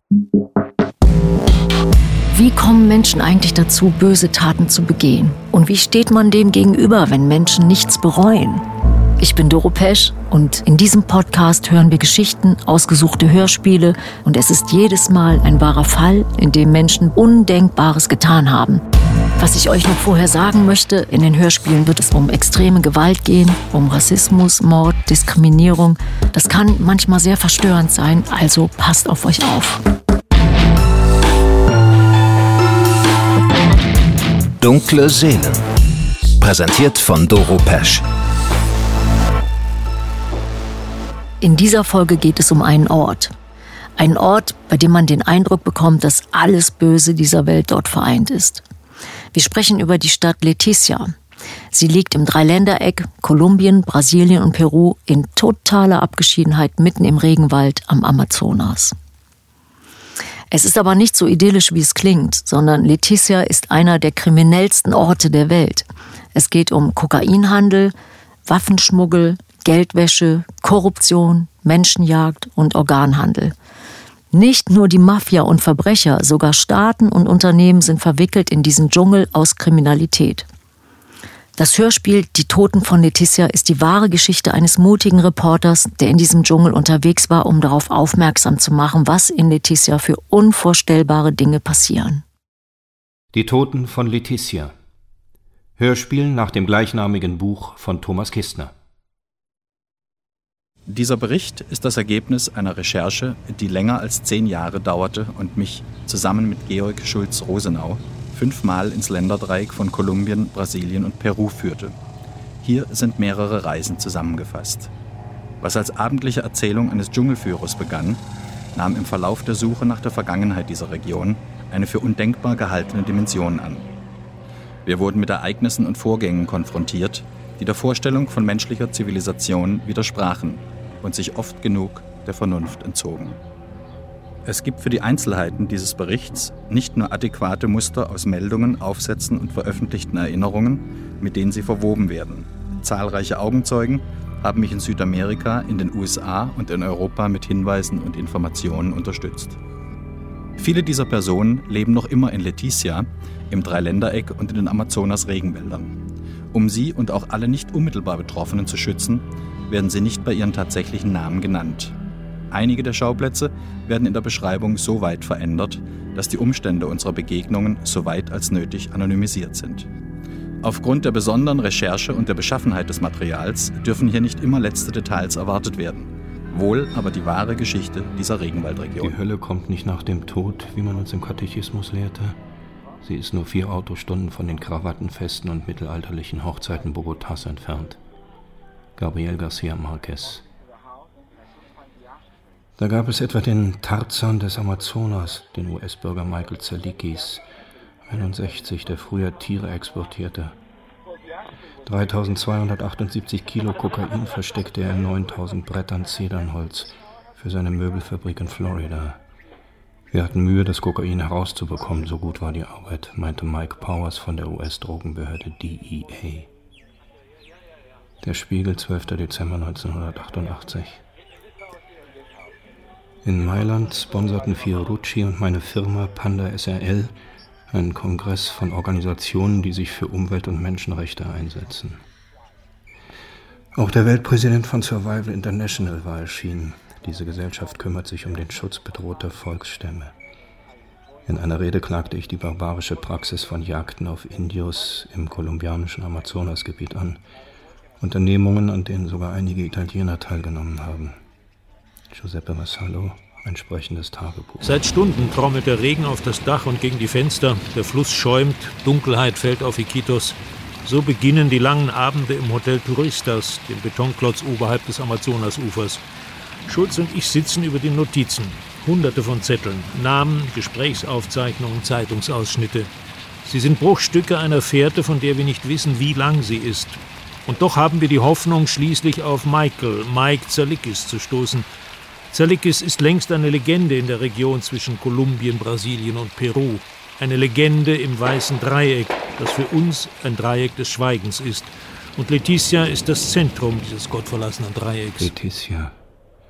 Wie kommen Menschen eigentlich dazu, böse Taten zu begehen? Und wie steht man dem gegenüber, wenn Menschen nichts bereuen? Ich bin Doro Pesch und in diesem Podcast hören wir Geschichten, ausgesuchte Hörspiele und es ist jedes Mal ein wahrer Fall, in dem Menschen Undenkbares getan haben. Was ich euch noch vorher sagen möchte, in den Hörspielen wird es um extreme Gewalt gehen, um Rassismus, Mord, Diskriminierung. Das kann manchmal sehr verstörend sein, also passt auf euch auf. Dunkle Seelen. Präsentiert von Doro Pesch. In dieser Folge geht es um einen Ort. Einen Ort, bei dem man den Eindruck bekommt, dass alles Böse dieser Welt dort vereint ist. Wir sprechen über die Stadt Leticia. Sie liegt im Dreiländereck, Kolumbien, Brasilien und Peru, in totaler Abgeschiedenheit mitten im Regenwald am Amazonas. Es ist aber nicht so idyllisch, wie es klingt, sondern Leticia ist einer der kriminellsten Orte der Welt. Es geht um Kokainhandel, Waffenschmuggel, Geldwäsche, Korruption, Menschenjagd und Organhandel. Nicht nur die Mafia und Verbrecher, sogar Staaten und Unternehmen sind verwickelt in diesen Dschungel aus Kriminalität. Das Hörspiel Die Toten von Leticia ist die wahre Geschichte eines mutigen Reporters, der in diesem Dschungel unterwegs war, um darauf aufmerksam zu machen, was in Leticia für unvorstellbare Dinge passieren. Die Toten von Leticia. Hörspiel nach dem gleichnamigen Buch von Thomas Kistner. Dieser Bericht ist das Ergebnis einer Recherche, die länger als 10 Jahre dauerte und mich zusammen mit Georg Schulz-Rosenau 5-mal ins Länderdreieck von Kolumbien, Brasilien und Peru führte. Hier sind mehrere Reisen zusammengefasst. Was als abendliche Erzählung eines Dschungelführers begann, nahm im Verlauf der Suche nach der Vergangenheit dieser Region eine für undenkbar gehaltene Dimension an. Wir wurden mit Ereignissen und Vorgängen konfrontiert, die der Vorstellung von menschlicher Zivilisation widersprachen und sich oft genug der Vernunft entzogen. Es gibt für die Einzelheiten dieses Berichts nicht nur adäquate Muster aus Meldungen, Aufsätzen und veröffentlichten Erinnerungen, mit denen sie verwoben werden. Zahlreiche Augenzeugen haben mich in Südamerika, in den USA und in Europa mit Hinweisen und Informationen unterstützt. Viele dieser Personen leben noch immer in Leticia, im Dreiländereck und in den Amazonas-Regenwäldern. Um sie und auch alle nicht unmittelbar Betroffenen zu schützen, werden sie nicht bei ihren tatsächlichen Namen genannt. Einige der Schauplätze werden in der Beschreibung so weit verändert, dass die Umstände unserer Begegnungen so weit als nötig anonymisiert sind. Aufgrund der besonderen Recherche und der Beschaffenheit des Materials dürfen hier nicht immer letzte Details erwartet werden. Wohl aber die wahre Geschichte dieser Regenwaldregion. Die Hölle kommt nicht nach dem Tod, wie man uns im Katechismus lehrte. Sie ist nur 4 Autostunden von den Krawattenfesten und mittelalterlichen Hochzeiten Bogotas entfernt. Gabriel García Márquez. Da gab es etwa den Tarzan des Amazonas, den US-Bürger Michael Zelikis, 61, der früher Tiere exportierte. 3.278 Kilo Kokain versteckte er in 9.000 Brettern Zedernholz für seine Möbelfabrik in Florida. Wir hatten Mühe, das Kokain herauszubekommen, so gut war die Arbeit, meinte Mike Powers von der US-Drogenbehörde DEA. Der Spiegel, 12. Dezember 1988. In Mailand sponserten Fiorucci und meine Firma Panda SRL einen Kongress von Organisationen, die sich für Umwelt- und Menschenrechte einsetzen. Auch der Weltpräsident von Survival International war erschienen. Diese Gesellschaft kümmert sich um den Schutz bedrohter Volksstämme. In einer Rede klagte ich die barbarische Praxis von Jagden auf Indios im kolumbianischen Amazonasgebiet an. Unternehmungen, an denen sogar einige Italiener teilgenommen haben. Giuseppe Vassallo, ein sprechendes Tagebuch. Seit Stunden trommelt der Regen auf das Dach und gegen die Fenster. Der Fluss schäumt, Dunkelheit fällt auf Iquitos. So beginnen die langen Abende im Hotel Turistas, dem Betonklotz oberhalb des Amazonasufers. Schulz und ich sitzen über den Notizen. Hunderte von Zetteln, Namen, Gesprächsaufzeichnungen, Zeitungsausschnitte. Sie sind Bruchstücke einer Fährte, von der wir nicht wissen, wie lang sie ist. Und doch haben wir die Hoffnung, schließlich auf Mike Zelikis zu stoßen. Zelikis ist längst eine Legende in der Region zwischen Kolumbien, Brasilien und Peru. Eine Legende im weißen Dreieck, das für uns ein Dreieck des Schweigens ist. Und Leticia ist das Zentrum dieses gottverlassenen Dreiecks. Leticia.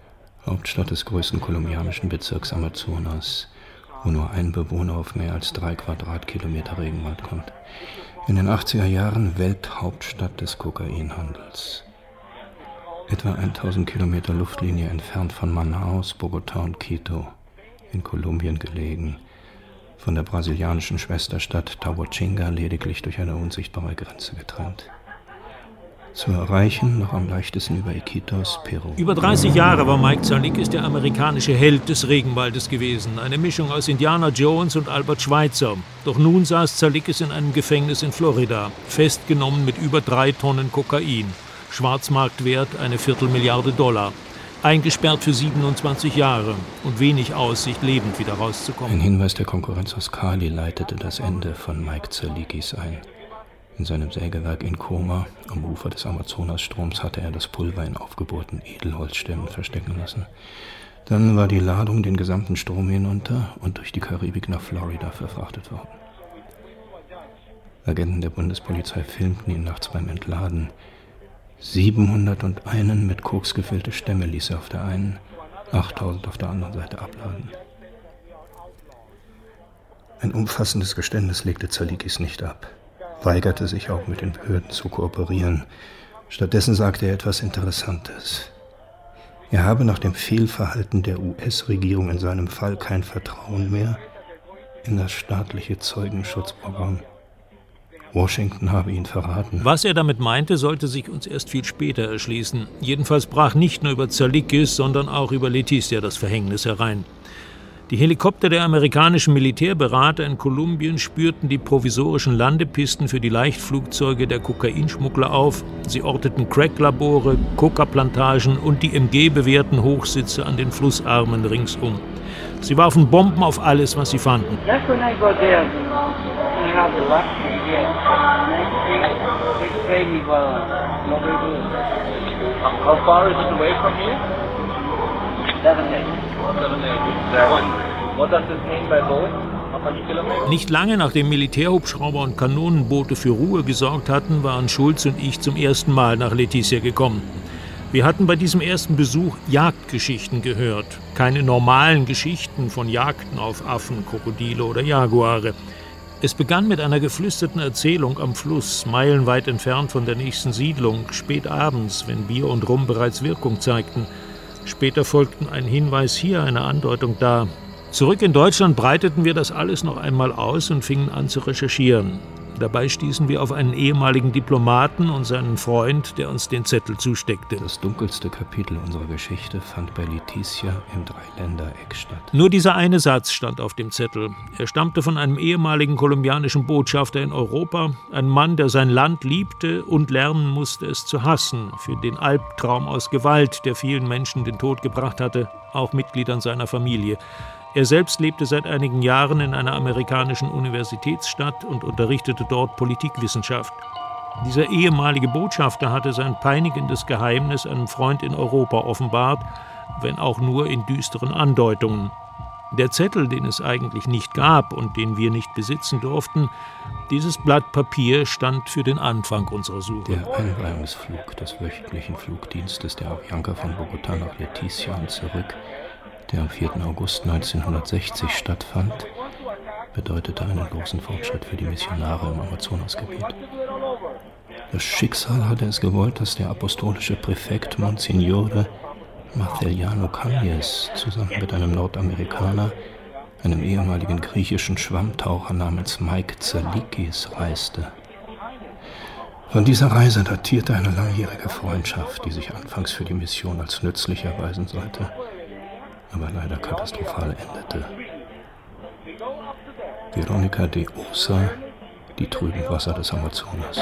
Hauptstadt des größten kolumbianischen Bezirks Amazonas, wo nur ein Bewohner auf mehr als 3 Quadratkilometer Regenwald kommt. In den 80er Jahren Welthauptstadt des Kokainhandels. Etwa 1000 Kilometer Luftlinie entfernt von Manaus, Bogotá und Quito, in Kolumbien gelegen, von der brasilianischen Schwesterstadt Taguatinga lediglich durch eine unsichtbare Grenze getrennt. Zu erreichen noch am leichtesten über Iquitos, Peru. Über 30 Jahre war Mike Zalikis der amerikanische Held des Regenwaldes gewesen. Eine Mischung aus Indiana Jones und Albert Schweitzer. Doch nun saß Zalikis in einem Gefängnis in Florida, festgenommen mit über 3 Tonnen Kokain. Schwarzmarktwert eine $250 Millionen. Eingesperrt für 27 Jahre und wenig Aussicht, lebend wieder rauszukommen. Ein Hinweis der Konkurrenz aus Cali leitete das Ende von Mike Zalikis ein. In seinem Sägewerk in Coma, am Ufer des Amazonastroms, hatte er das Pulver in aufgebohrten Edelholzstämmen verstecken lassen. Dann war die Ladung den gesamten Strom hinunter und durch die Karibik nach Florida verfrachtet worden. Agenten der Bundespolizei filmten ihn nachts beim Entladen. 701 mit Koks gefüllte Stämme ließ er auf der einen, 8000 auf der anderen Seite abladen. Ein umfassendes Geständnis legte Zalikis nicht ab, weigerte sich auch mit den Behörden zu kooperieren. Stattdessen sagte er etwas Interessantes. Er habe nach dem Fehlverhalten der US-Regierung in seinem Fall kein Vertrauen mehr in das staatliche Zeugenschutzprogramm. Washington habe ihn verraten. Was er damit meinte, sollte sich uns erst viel später erschließen. Jedenfalls brach nicht nur über Zalikis, sondern auch über Leticia das Verhängnis herein. Die Helikopter der amerikanischen Militärberater in Kolumbien spürten die provisorischen Landepisten für die Leichtflugzeuge der Kokainschmuggler auf. Sie orteten Crack-Labore, Coca-Plantagen und die MG-bewährten Hochsitze an den Flussarmen ringsum. Sie warfen Bomben auf alles, was sie fanden. How far is it away from here? 7, 8. What does this mean by boat? How many kilometers? Nicht lange nachdem Militärhubschrauber und Kanonenboote für Ruhe gesorgt hatten, waren Schulz und ich zum ersten Mal nach Leticia gekommen. Wir hatten bei diesem ersten Besuch Jagdgeschichten gehört. Keine normalen Geschichten von Jagden auf Affen, Krokodile oder Jaguare. Es begann mit einer geflüsterten Erzählung am Fluss, meilenweit entfernt von der nächsten Siedlung, spät abends, wenn Bier und Rum bereits Wirkung zeigten. Später folgten ein Hinweis hier, eine Andeutung da. Zurück in Deutschland breiteten wir das alles noch einmal aus und fingen an zu recherchieren. Dabei stießen wir auf einen ehemaligen Diplomaten und seinen Freund, der uns den Zettel zusteckte. Das dunkelste Kapitel unserer Geschichte fand bei Leticia im Dreiländereck statt. Nur dieser eine Satz stand auf dem Zettel. Er stammte von einem ehemaligen kolumbianischen Botschafter in Europa, ein Mann, der sein Land liebte und lernen musste, es zu hassen, für den Albtraum aus Gewalt, der vielen Menschen den Tod gebracht hatte, auch Mitgliedern seiner Familie. Er selbst lebte seit einigen Jahren in einer amerikanischen Universitätsstadt und unterrichtete dort Politikwissenschaft. Dieser ehemalige Botschafter hatte sein peinigendes Geheimnis einem Freund in Europa offenbart, wenn auch nur in düsteren Andeutungen. Der Zettel, den es eigentlich nicht gab und den wir nicht besitzen durften, dieses Blatt Papier stand für den Anfang unserer Suche. Der Einweihungsflug des wöchentlichen Flugdienstes der Avianca von Bogotá nach Leticia und zurück, der am 4. August 1960 stattfand, bedeutete einen großen Fortschritt für die Missionare im Amazonasgebiet. Das Schicksal hatte es gewollt, dass der apostolische Präfekt Monsignore Marceliano Cañes zusammen mit einem Nordamerikaner, einem ehemaligen griechischen Schwammtaucher namens Mike Zalikis, reiste. Von dieser Reise datierte eine langjährige Freundschaft, die sich anfangs für die Mission als nützlich erweisen sollte, aber leider katastrophal endete. Veronica de Osa, die trüben Wasser des Amazonas.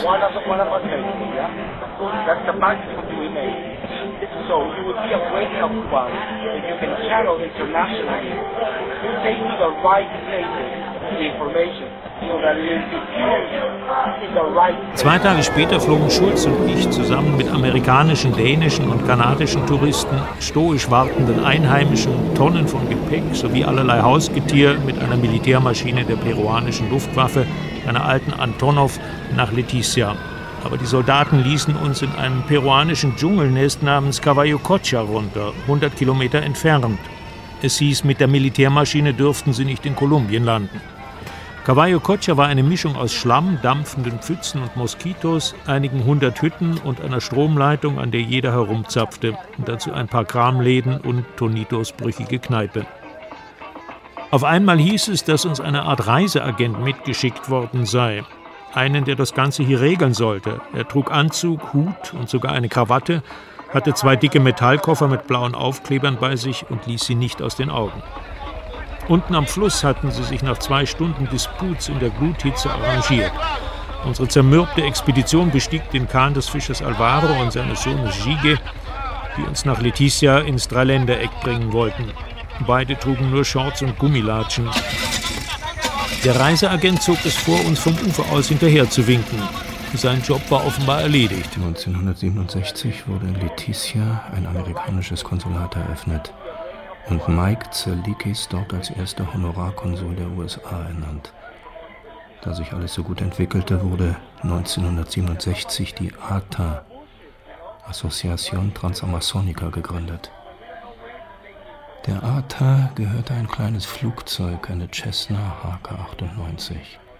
So you would be a great help to us if you can channel internationally to take to the right places the information so that it is diffused in the right place. 2 Tage später flogen Schulz und ich zusammen mit amerikanischen, dänischen und kanadischen Touristen, stoisch wartenden Einheimischen, Tonnen von Gepäck sowie allerlei Hausgetier mit einer Militärmaschine der peruanischen Luftwaffe, einer alten Antonov, nach Leticia. Aber die Soldaten ließen uns in einem peruanischen Dschungelnest namens Caballo Cocha runter, 100 Kilometer entfernt. Es hieß, mit der Militärmaschine dürften sie nicht in Kolumbien landen. Caballo Cocha war eine Mischung aus Schlamm, dampfenden Pfützen und Moskitos, einigen 100 Hütten und einer Stromleitung, an der jeder herumzapfte, und dazu ein paar Kramläden und Tonitos brüchige Kneipe. Auf einmal hieß es, dass uns eine Art Reiseagent mitgeschickt worden sei. Einen, der das Ganze hier regeln sollte. Er trug Anzug, Hut und sogar eine Krawatte, hatte 2 dicke Metallkoffer mit blauen Aufklebern bei sich und ließ sie nicht aus den Augen. Unten am Fluss hatten sie sich nach 2 Stunden Disputs in der Gluthitze arrangiert. Unsere zermürbte Expedition bestieg den Kahn des Fischers Alvaro und seines Sohnes Gigue, die uns nach Leticia ins Dreiländereck bringen wollten. Beide trugen nur Shorts und Gummilatschen. Der Reiseagent zog es vor, uns vom Ufer aus hinterher zu winken. Sein Job war offenbar erledigt. 1967 wurde in Leticia ein amerikanisches Konsulat eröffnet und Mike Zerlikis dort als erster Honorarkonsul der USA ernannt. Da sich alles so gut entwickelte, wurde 1967 die ATA, Asociación Transamazónica, gegründet. Der ATA gehörte ein kleines Flugzeug, eine Cessna HK-98.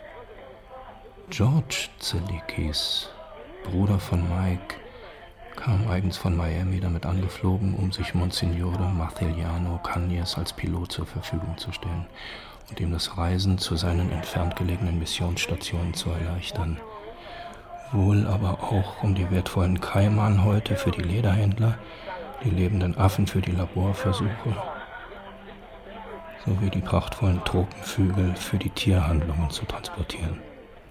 George Zelikis, Bruder von Mike, kam eigens von Miami damit angeflogen, um sich Monsignore Marceliano Cañas als Pilot zur Verfügung zu stellen und ihm das Reisen zu seinen entfernt gelegenen Missionsstationen zu erleichtern. Wohl aber auch, um die wertvollen Kaimanhäute für die Lederhändler, die lebenden Affen für die Laborversuche sowie die prachtvollen Tropenvögel für die Tierhandlungen zu transportieren.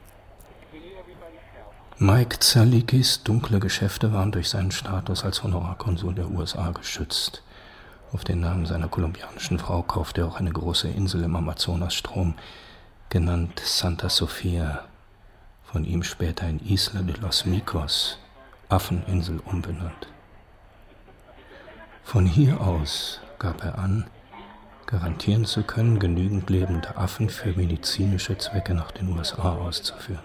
Mike Zalikis dunkle Geschäfte waren durch seinen Status als Honorarkonsul der USA geschützt. Auf den Namen seiner kolumbianischen Frau kaufte er auch eine große Insel im Amazonasstrom, genannt Santa Sofia, von ihm später in Isla de los Micos, Affeninsel, umbenannt. Von hier aus gab er an, garantieren zu können, genügend lebende Affen für medizinische Zwecke nach den USA auszuführen.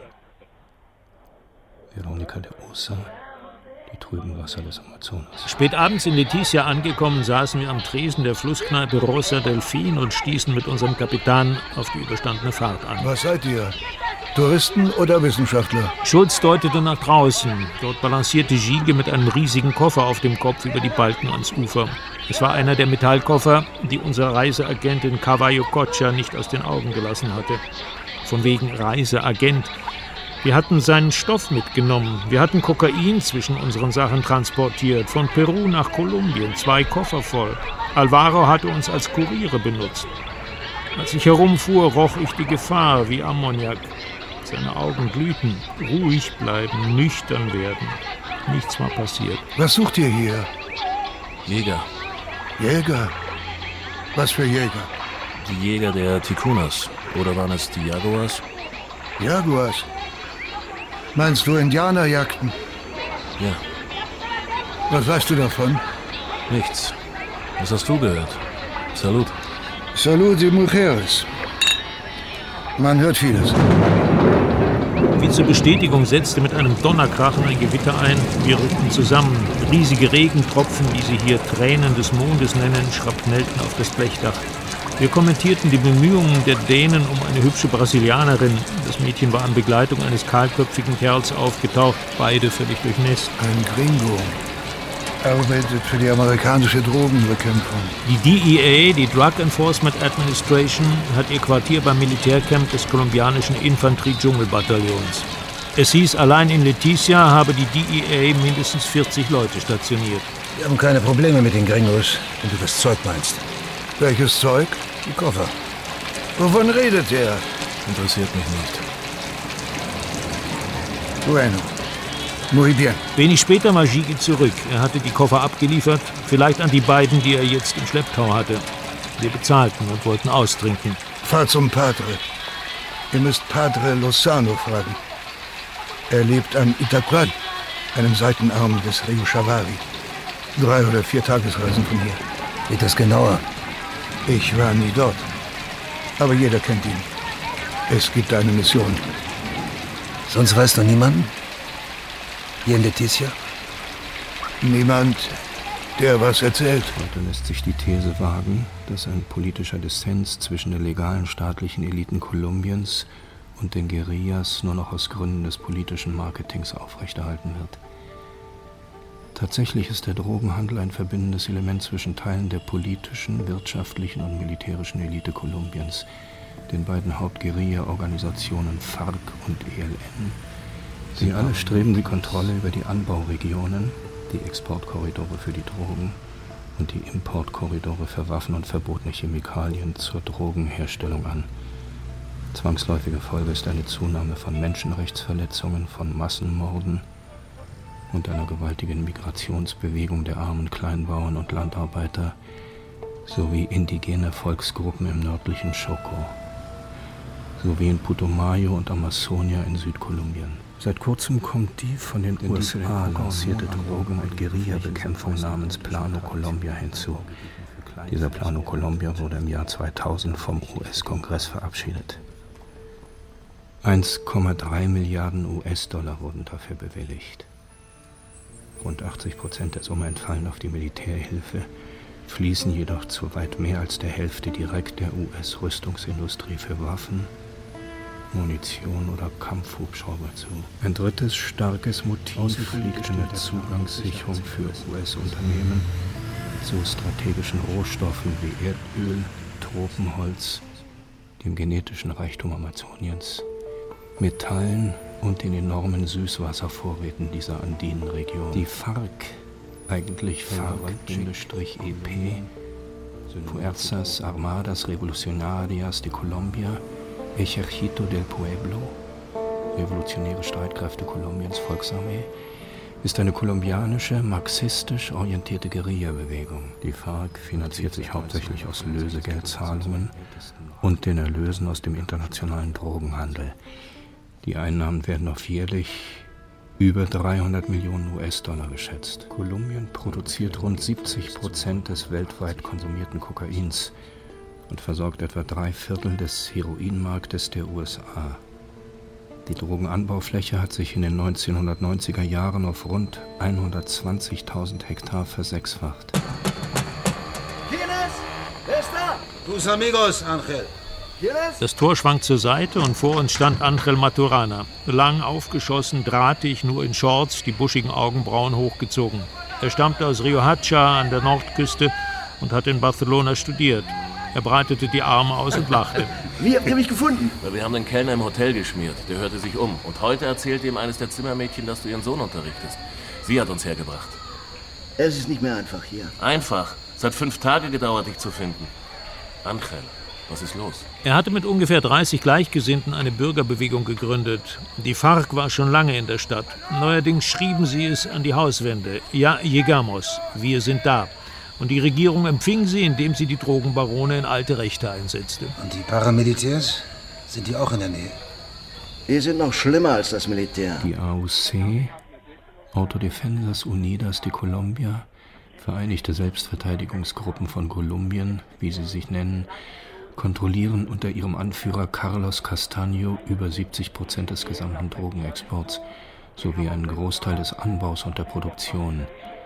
Veronica de Osa, die trüben Wasser des Amazonas. Spät abends in Leticia angekommen, saßen wir am Tresen der Flusskneipe Rosa Delfin und stießen mit unserem Kapitän auf die überstandene Fahrt an. Was seid ihr? Touristen oder Wissenschaftler? Schulz deutete nach draußen. Dort balancierte Gigue mit einem riesigen Koffer auf dem Kopf über die Balken ans Ufer. Es war einer der Metallkoffer, die unser Reiseagent in Caballo Cocha nicht aus den Augen gelassen hatte. Von wegen Reiseagent. Wir hatten seinen Stoff mitgenommen. Wir hatten Kokain zwischen unseren Sachen transportiert. Von Peru nach Kolumbien, 2 Koffer voll. Alvaro hatte uns als Kuriere benutzt. Als ich herumfuhr, roch ich die Gefahr wie Ammoniak. Seine Augen glühten. Ruhig bleiben, nüchtern werden. Nichts war passiert. Was sucht ihr hier? Jäger. Jäger? Was für Jäger? Die Jäger der Ticunas. Oder waren es die Jaguars? Jaguars? Meinst du Indianerjagden? Ja. Was weißt du davon? Nichts. Was hast du gehört? Salud. Salud de mujeres. Man hört vieles. Wie zur Bestätigung setzte mit einem Donnerkrachen ein Gewitter ein. Wir rückten zusammen. Riesige Regentropfen, die sie hier Tränen des Mondes nennen, schrapnellten auf das Blechdach. Wir kommentierten die Bemühungen der Dänen um eine hübsche Brasilianerin. Das Mädchen war in Begleitung eines kahlköpfigen Kerls aufgetaucht, beide völlig durchnässt. Ein Gringo. Arbeitet für die amerikanische Drogenbekämpfung. Die DEA, die Drug Enforcement Administration, hat ihr Quartier beim Militärcamp des kolumbianischen Infanterie-Dschungelbataillons. Es hieß, allein in Leticia habe die DEA mindestens 40 Leute stationiert. Wir haben keine Probleme mit den Gringos, wenn du das Zeug meinst. Welches Zeug? Die Koffer. Wovon redet er? Interessiert mich nicht. Bueno. Muy bien. Wenig später war Gigue zurück. Er hatte die Koffer abgeliefert, vielleicht an die beiden, die er jetzt im Schlepptau hatte. Wir bezahlten und wollten austrinken. Fahr zum Padre. Ihr müsst Padre Lozano fragen. Er lebt am Itacuán, einem Seitenarm des Rio Chavari. 3 oder 4 Tagesreisen von hier. Geht das genauer? Ich war nie dort. Aber jeder kennt ihn. Es gibt eine Mission. Sonst weißt du niemanden? Hier in Leticia? Niemand, der was erzählt. Heute lässt sich die These wagen, dass ein politischer Dissens zwischen den legalen staatlichen Eliten Kolumbiens und den Guerillas nur noch aus Gründen des politischen Marketings aufrechterhalten wird. Tatsächlich ist der Drogenhandel ein verbindendes Element zwischen Teilen der politischen, wirtschaftlichen und militärischen Elite Kolumbiens, den beiden Hauptguerilla-Organisationen FARC und ELN. Sie alle streben die Kontrolle über die Anbauregionen, die Exportkorridore für die Drogen und die Importkorridore für Waffen und verbotene Chemikalien zur Drogenherstellung an. Zwangsläufige Folge ist eine Zunahme von Menschenrechtsverletzungen, von Massenmorden und einer gewaltigen Migrationsbewegung der armen Kleinbauern und Landarbeiter sowie indigene Volksgruppen im nördlichen Chocó, sowie in Putumayo und Amazonia in Südkolumbien. Seit kurzem kommt die von den USA lancierte Drogen- und Guerilla-Bekämpfung namens Plano Colombia hinzu. Dieser Plano Colombia wurde im Jahr 2000 vom US-Kongress verabschiedet. 1,3 Milliarden US-Dollar wurden dafür bewilligt. Rund 80% der Summe entfallen auf die Militärhilfe, fließen jedoch zu weit mehr als der Hälfte direkt der US-Rüstungsindustrie für Waffen, Munition oder Kampfhubschrauber zu. Ein drittes starkes Motiv liegt in der Zugangssicherung für US-Unternehmen zu strategischen Rohstoffen wie Erdöl, Tropenholz, dem genetischen Reichtum Amazoniens, Metallen und den enormen Süßwasservorräten dieser Andinenregion. Die FARC, eigentlich FARC-EP, Fuerzas Armadas Revolucionarias de Colombia, Ejército del Pueblo, Revolutionäre Streitkräfte Kolumbiens Volksarmee, ist eine kolumbianische, marxistisch orientierte Guerilla-Bewegung. Die FARC finanziert sich hauptsächlich aus Lösegeldzahlungen und den Erlösen aus dem internationalen Drogenhandel. Die Einnahmen werden auf jährlich über 300 Millionen US-Dollar geschätzt. Kolumbien produziert rund 70% des weltweit konsumierten Kokains und versorgt etwa 3/4 des Heroinmarktes der USA. Die Drogenanbaufläche hat sich in den 1990er Jahren auf rund 120.000 Hektar versechsfacht. Tus amigos, Ángel. Das Tor schwankt zur Seite und vor uns stand Ángel Maturana. Lang aufgeschossen, drahtig, nur in Shorts, die buschigen Augenbrauen hochgezogen. Er stammte aus Riohacha an der Nordküste und hat in Barcelona studiert. Er breitete die Arme aus und lachte. Wie habt ihr mich gefunden? Wir haben den Kellner im Hotel geschmiert. Der hörte sich um. Und heute erzählte ihm eines der Zimmermädchen, dass du ihren Sohn unterrichtest. Sie hat uns hergebracht. Es ist nicht mehr einfach hier. Einfach. Es hat 5 Tage gedauert, dich zu finden. Ángel, was ist los? Er hatte mit ungefähr 30 Gleichgesinnten eine Bürgerbewegung gegründet. Die FARC war schon lange in der Stadt. Neuerdings schrieben sie es an die Hauswände. Ja, llegamos. Wir sind da. Und die Regierung empfing sie, indem sie die Drogenbarone in alte Rechte einsetzte. Und die Paramilitärs? Sind die auch in der Nähe? Die sind noch schlimmer als das Militär. Die AUC, Autodefensas Unidas de Colombia, Vereinigte Selbstverteidigungsgruppen von Kolumbien, wie sie sich nennen, kontrollieren unter ihrem Anführer Carlos Castaño über 70% des gesamten Drogenexports sowie einen Großteil des Anbaus und der Produktion.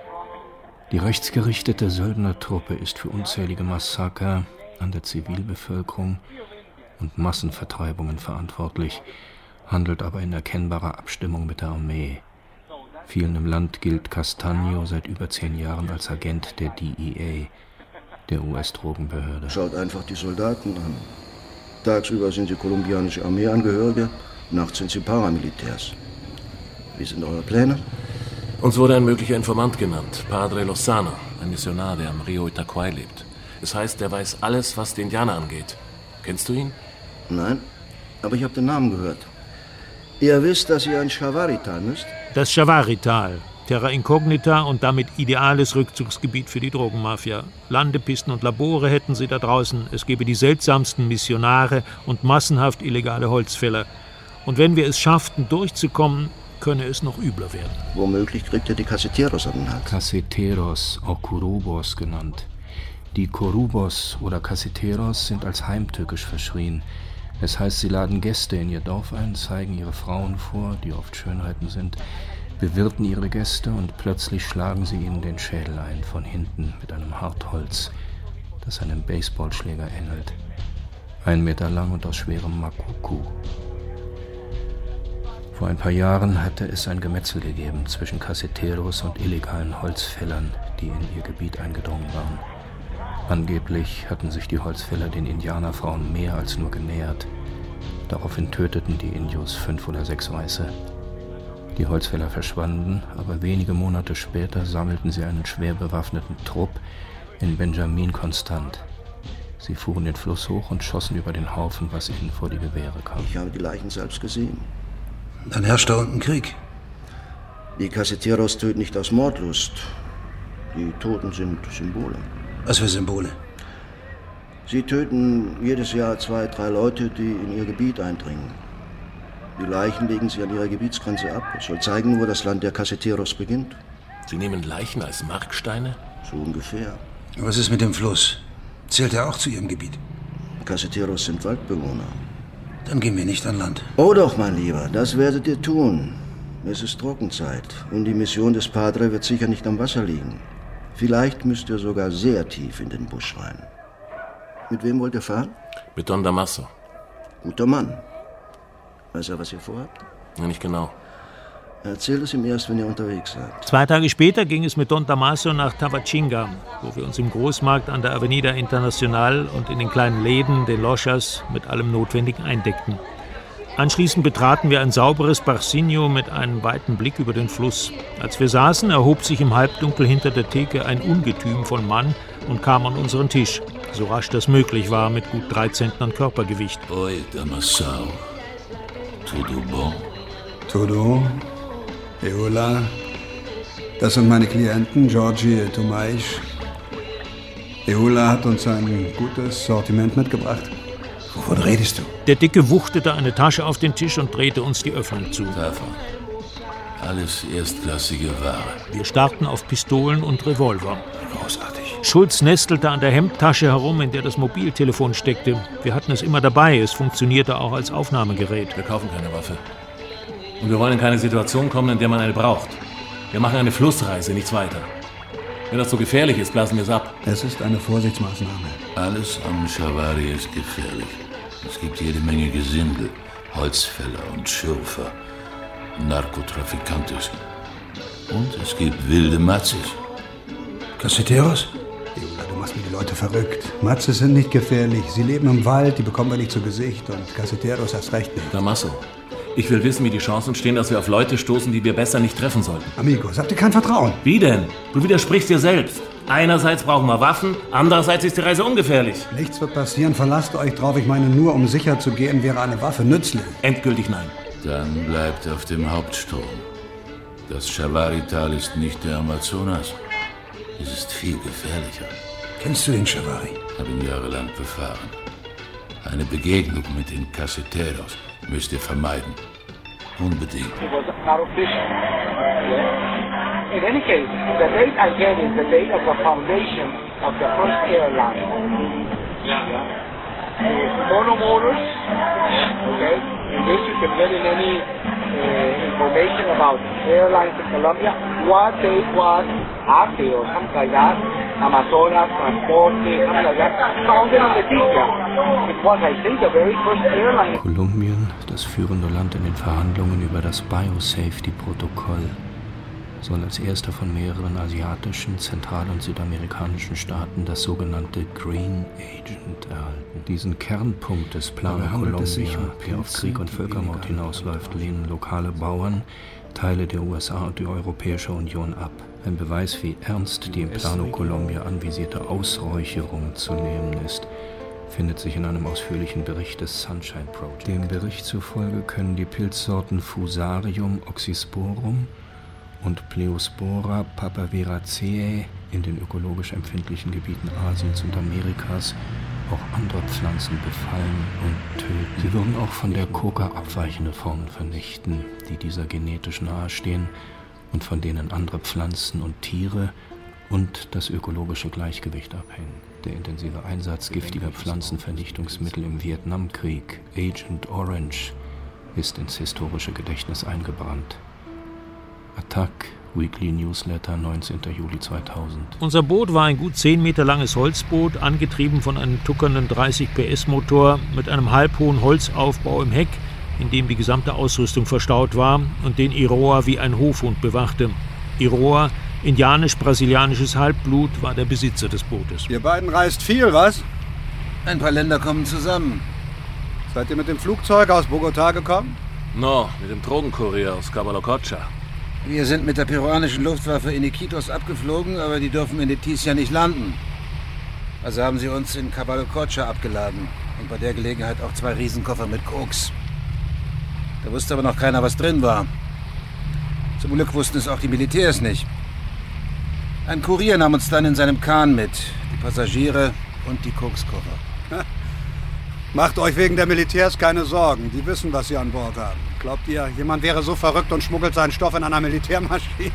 Die rechtsgerichtete Söldnertruppe ist für unzählige Massaker an der Zivilbevölkerung und Massenvertreibungen verantwortlich, handelt aber in erkennbarer Abstimmung mit der Armee. Vielen im Land gilt Castaño seit über 10 Jahren als Agent der DEA, der US-Drogenbehörde. Schaut einfach die Soldaten an. Tagsüber sind sie kolumbianische Armeeangehörige, nachts sind sie Paramilitärs. Wie sind eure Pläne? Uns wurde ein möglicher Informant genannt, Padre Lozano, ein Missionar, der am Rio Itaquai lebt. Es heißt, er weiß alles, was die Indianer angeht. Kennst du ihn? Nein, aber ich habe den Namen gehört. Ihr wisst, dass ihr ein Chavarri-Tal müsst? Das Chavarri-Tal, Terra Incognita und damit ideales Rückzugsgebiet für die Drogenmafia. Landepisten und Labore hätten sie da draußen. Es gäbe die seltsamsten Missionare und massenhaft illegale Holzfäller. Und wenn wir es schafften, durchzukommen, könne es noch übler werden. Womöglich kriegt ihr die Caseteros an den Hals. Caseteros, auch Corubos genannt. Die Corubos oder Caseteros sind als heimtückisch verschrien. Es heißt, sie laden Gäste in ihr Dorf ein, zeigen ihre Frauen vor, die oft Schönheiten sind, bewirten ihre Gäste und plötzlich schlagen sie ihnen den Schädel ein, von hinten mit einem Hartholz, das einen Baseballschläger ähnelt. 1 Meter lang und aus schwerem Makuku. Vor ein paar Jahren hatte es ein Gemetzel gegeben zwischen Caseteros und illegalen Holzfällern, die in ihr Gebiet eingedrungen waren. Angeblich hatten sich die Holzfäller den Indianerfrauen mehr als nur genähert. Daraufhin töteten die Indios 5 oder 6 Weiße. Die Holzfäller verschwanden, aber wenige Monate später sammelten sie einen schwer bewaffneten Trupp in Benjamin Constant. Sie fuhren den Fluss hoch und schossen über den Haufen, was ihnen vor die Gewehre kam. Ich habe die Leichen selbst gesehen. Dann herrscht da unten Krieg. Die Caseteros töten nicht aus Mordlust. Die Toten sind Symbole. Was für Symbole? Sie töten jedes Jahr 2, 3 Leute, die in ihr Gebiet eindringen. Die Leichen legen sie an ihrer Gebietsgrenze ab. Es soll zeigen, wo das Land der Caseteros beginnt. Sie nehmen Leichen als Marksteine? So ungefähr. Was ist mit dem Fluss? Zählt er auch zu Ihrem Gebiet? Caseteros sind Waldbewohner. Dann gehen wir nicht an Land. Oh doch, mein Lieber, das werdet ihr tun. Es ist Trockenzeit und die Mission des Padre wird sicher nicht am Wasser liegen. Vielleicht müsst ihr sogar sehr tief in den Busch rein. Mit wem wollt ihr fahren? Mit Don Damaso. Guter Mann. Weiß er, was ihr vorhabt? Ja, nicht genau. Erzählt es ihm erst, wenn ihr unterwegs seid. 2 Tage später ging es mit Don Damaso nach Tabatinga, wo wir uns im Großmarkt an der Avenida Internacional und in den kleinen Läden, den Lochas, mit allem Notwendigen eindeckten. Anschließend betraten wir ein sauberes Barcino mit einem weiten Blick über den Fluss. Als wir saßen, erhob sich im Halbdunkel hinter der Theke ein Ungetüm von Mann und kam an unseren Tisch, so rasch das möglich war, mit gut 3 Zentnern Körpergewicht. Oi, Damaso. Tudo bom? Tudo. Eola. Das sind meine Klienten, Georgi und Tomais. Eola hat uns ein gutes Sortiment mitgebracht. Wovon redest du? Der Dicke wuchtete eine Tasche auf den Tisch und drehte uns die Öffnung zu. Davon. Alles erstklassige Ware. Wir starrten auf Pistolen und Revolver. Großartig. Schulz nestelte an der Hemdtasche herum, in der das Mobiltelefon steckte. Wir hatten es immer dabei, es funktionierte auch als Aufnahmegerät. Wir kaufen keine Waffe. Und wir wollen in keine Situation kommen, in der man eine braucht. Wir machen eine Flussreise, nichts weiter. Wenn das so gefährlich ist, blasen wir es ab. Es ist eine Vorsichtsmaßnahme. Alles am Shawari ist gefährlich. Es gibt jede Menge Gesindel, Holzfäller und Schürfer, Narkotrafikantes. Und es gibt wilde Matzes. Caseteros? Eola, du machst mir die Leute verrückt. Matzes sind nicht gefährlich. Sie leben im Wald, die bekommen wir nicht zu Gesicht. Und Caseteros erst recht nicht. Damaso, ich will wissen, wie die Chancen stehen, dass wir auf Leute stoßen, die wir besser nicht treffen sollten. Amigos, habt ihr kein Vertrauen? Wie denn? Du widersprichst dir selbst. Einerseits brauchen wir Waffen, andererseits ist die Reise ungefährlich. Nichts wird passieren, verlasst euch drauf. Ich meine, nur um sicher zu gehen, wäre eine Waffe nützlich. Endgültig nein. Dann bleibt auf dem Hauptstrom. Das Shawari-Tal ist nicht der Amazonas. Es ist viel gefährlicher. Kennst du den Shawari? Habe ihn jahrelang befahren. Eine Begegnung mit den Caseteros müsst ihr vermeiden. Unbedingt. It was not official. In any case, the date I get is the date of the foundation of the first airline. Mono Motors. Okay. In this you can get in any information about airlines in Colombia. What date was AFE or something like that. Amazonas, Transporte, something like that. Founded in Leticia. It was, I think, the very first airline. Kolumbien, das führende Land in den Verhandlungen über das Biosafety-Protokoll, soll als erster von mehreren asiatischen, zentral- und südamerikanischen Staaten das sogenannte Green Agent erhalten. Diesen Kernpunkt des Plano Colombia, der auf Krieg und Völkermord hinausläuft, lehnen lokale Bauern, Teile der USA und die Europäische Union ab. Ein Beweis, wie ernst die im Plano Colombia anvisierte Ausräucherung zu nehmen ist, findet sich in einem ausführlichen Bericht des Sunshine Project. Dem Bericht zufolge können die Pilzsorten Fusarium oxysporum und Pleospora papaveraceae in den ökologisch empfindlichen Gebieten Asiens und Amerikas auch andere Pflanzen befallen und töten. Sie würden auch von der Coca abweichende Formen vernichten, die dieser genetisch nahestehen und von denen andere Pflanzen und Tiere und das ökologische Gleichgewicht abhängen. Der intensive Einsatz giftiger Pflanzenvernichtungsmittel im Vietnamkrieg, Agent Orange, ist ins historische Gedächtnis eingebrannt. Attac, Weekly Newsletter, 19. Juli 2000. Unser Boot war ein gut 10 Meter langes Holzboot, angetrieben von einem tuckernden 30 PS Motor mit einem halbhohen Holzaufbau im Heck, in dem die gesamte Ausrüstung verstaut war und den Iroha wie ein Hofhund bewachte. Iroha, indianisch-brasilianisches Halbblut, war der Besitzer des Bootes. Ihr beiden reist viel, was? Ein paar Länder kommen zusammen. Seid ihr mit dem Flugzeug aus Bogotá gekommen? No, mit dem Drogenkurier aus Cabalococha. Wir sind mit der peruanischen Luftwaffe in Iquitos abgeflogen, aber die dürfen in Leticia nicht landen. Also haben sie uns in Cabalococha abgeladen und bei der Gelegenheit auch 2 Riesenkoffer mit Koks. Da wusste aber noch keiner, was drin war. Zum Glück wussten es auch die Militärs nicht. Ein Kurier nahm uns dann in seinem Kahn mit, die Passagiere und die Kokskoffer. Macht euch wegen der Militärs keine Sorgen. Die wissen, was sie an Bord haben. Glaubt ihr, jemand wäre so verrückt und schmuggelt seinen Stoff in einer Militärmaschine?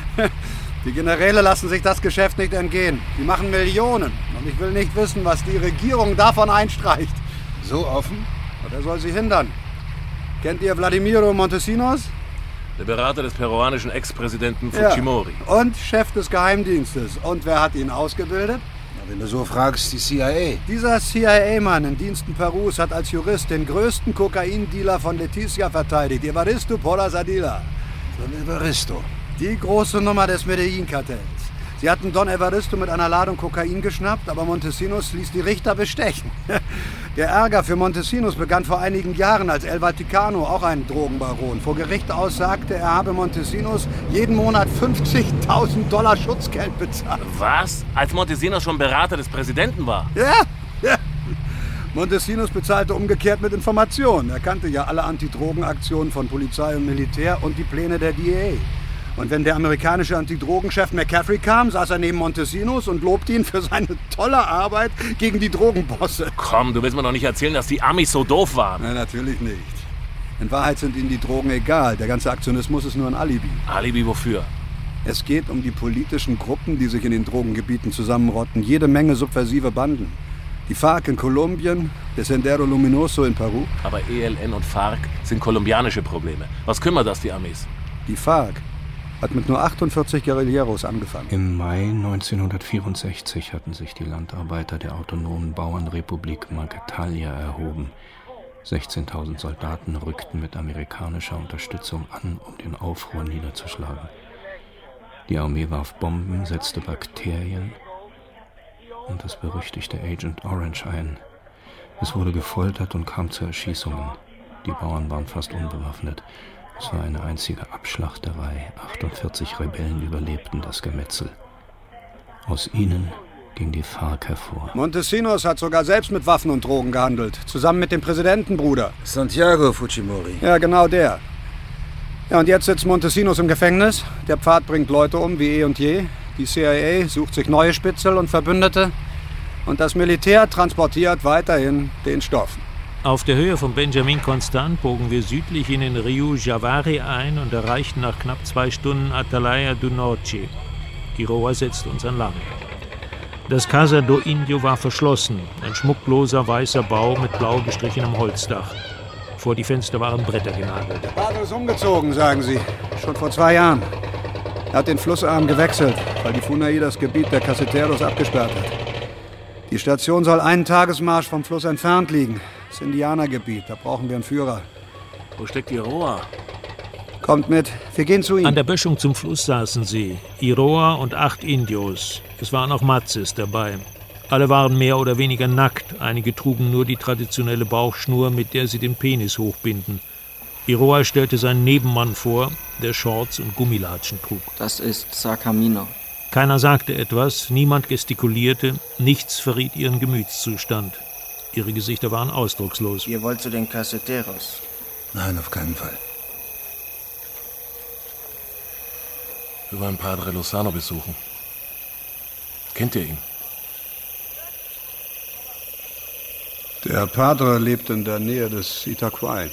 Die Generäle lassen sich das Geschäft nicht entgehen. Die machen Millionen. Und ich will nicht wissen, was die Regierung davon einstreicht. So offen? Wer soll sie hindern? Kennt ihr Vladimiro Montesinos? Der Berater des peruanischen Ex-Präsidenten Fujimori. Ja. Und Chef des Geheimdienstes. Und wer hat ihn ausgebildet? Wenn du so fragst, die CIA. Dieser CIA-Mann in Diensten Perus hat als Jurist den größten Kokaindealer von Leticia verteidigt, Evaristo Porras Ardila. Don Evaristo. Die große Nummer des Medellin-Kartells. Sie hatten Don Evaristo mit einer Ladung Kokain geschnappt, aber Montesinos ließ die Richter bestechen. Der Ärger für Montesinos begann vor einigen Jahren, als El Vaticano, auch ein Drogenbaron, vor Gericht aussagte, er habe Montesinos jeden Monat $50.000 Schutzgeld bezahlt. Was? Als Montesinos schon Berater des Präsidenten war? Ja. Montesinos bezahlte umgekehrt mit Informationen. Er kannte ja alle Antidrogenaktionen von Polizei und Militär und die Pläne der DEA. Und wenn der amerikanische Antidrogenchef McCaffrey kam, saß er neben Montesinos und lobte ihn für seine tolle Arbeit gegen die Drogenbosse. Komm, du willst mir doch nicht erzählen, dass die Amis so doof waren. Nein, natürlich nicht. In Wahrheit sind ihnen die Drogen egal. Der ganze Aktionismus ist nur ein Alibi. Alibi wofür? Es geht um die politischen Gruppen, die sich in den Drogengebieten zusammenrotten. Jede Menge subversive Banden. Die FARC in Kolumbien, der Sendero Luminoso in Peru. Aber ELN und FARC sind kolumbianische Probleme. Was kümmert das die Amis? Die FARC hat mit nur 48 Guerilleros angefangen. Im Mai 1964 hatten sich die Landarbeiter der autonomen Bauernrepublik Magatalia erhoben. 16.000 Soldaten rückten mit amerikanischer Unterstützung an, um den Aufruhr niederzuschlagen. Die Armee warf Bomben, setzte Bakterien und das berüchtigte Agent Orange ein. Es wurde gefoltert und kam zu Erschießungen. Die Bauern waren fast unbewaffnet. Es war eine einzige Abschlachterei. 48 Rebellen überlebten das Gemetzel. Aus ihnen ging die FARC hervor. Montesinos hat sogar selbst mit Waffen und Drogen gehandelt. Zusammen mit dem Präsidentenbruder. Santiago Fujimori. Ja, genau der. Ja, und jetzt sitzt Montesinos im Gefängnis. Der Pfad bringt Leute um, wie eh und je. Die CIA sucht sich neue Spitzel und Verbündete. Und das Militär transportiert weiterhin den Stoff. Auf der Höhe von Benjamin Constant bogen wir südlich in den Rio Javari ein und erreichten nach knapp 2 Stunden Atalaya do Norte. Iroha setzte uns an Land. Das Casa do Indio war verschlossen, ein schmuckloser weißer Bau mit blau gestrichenem Holzdach. Vor die Fenster waren Bretter genagelt. Der Padre ist umgezogen, sagen sie. Schon vor 2 Jahren. Er hat den Flussarm gewechselt, weil die FUNAI das Gebiet der Caseteros abgesperrt hat. Die Station soll einen Tagesmarsch vom Fluss entfernt liegen. Das Indianergebiet, da brauchen wir einen Führer. Wo steckt Iroha? Kommt mit, wir gehen zu ihm. An der Böschung zum Fluss saßen sie, Iroha und 8 Indios. Es waren auch Matzes dabei. Alle waren mehr oder weniger nackt. Einige trugen nur die traditionelle Bauchschnur, mit der sie den Penis hochbinden. Iroha stellte seinen Nebenmann vor, der Shorts und Gummilatschen trug. Das ist Sacamino. Keiner sagte etwas, niemand gestikulierte, nichts verriet ihren Gemütszustand. Ihre Gesichter waren ausdruckslos. Ihr wollt zu den Caseteros? Nein, auf keinen Fall. Wir wollen Padre Lozano besuchen. Kennt ihr ihn? Der Padre lebt in der Nähe des Itaquai.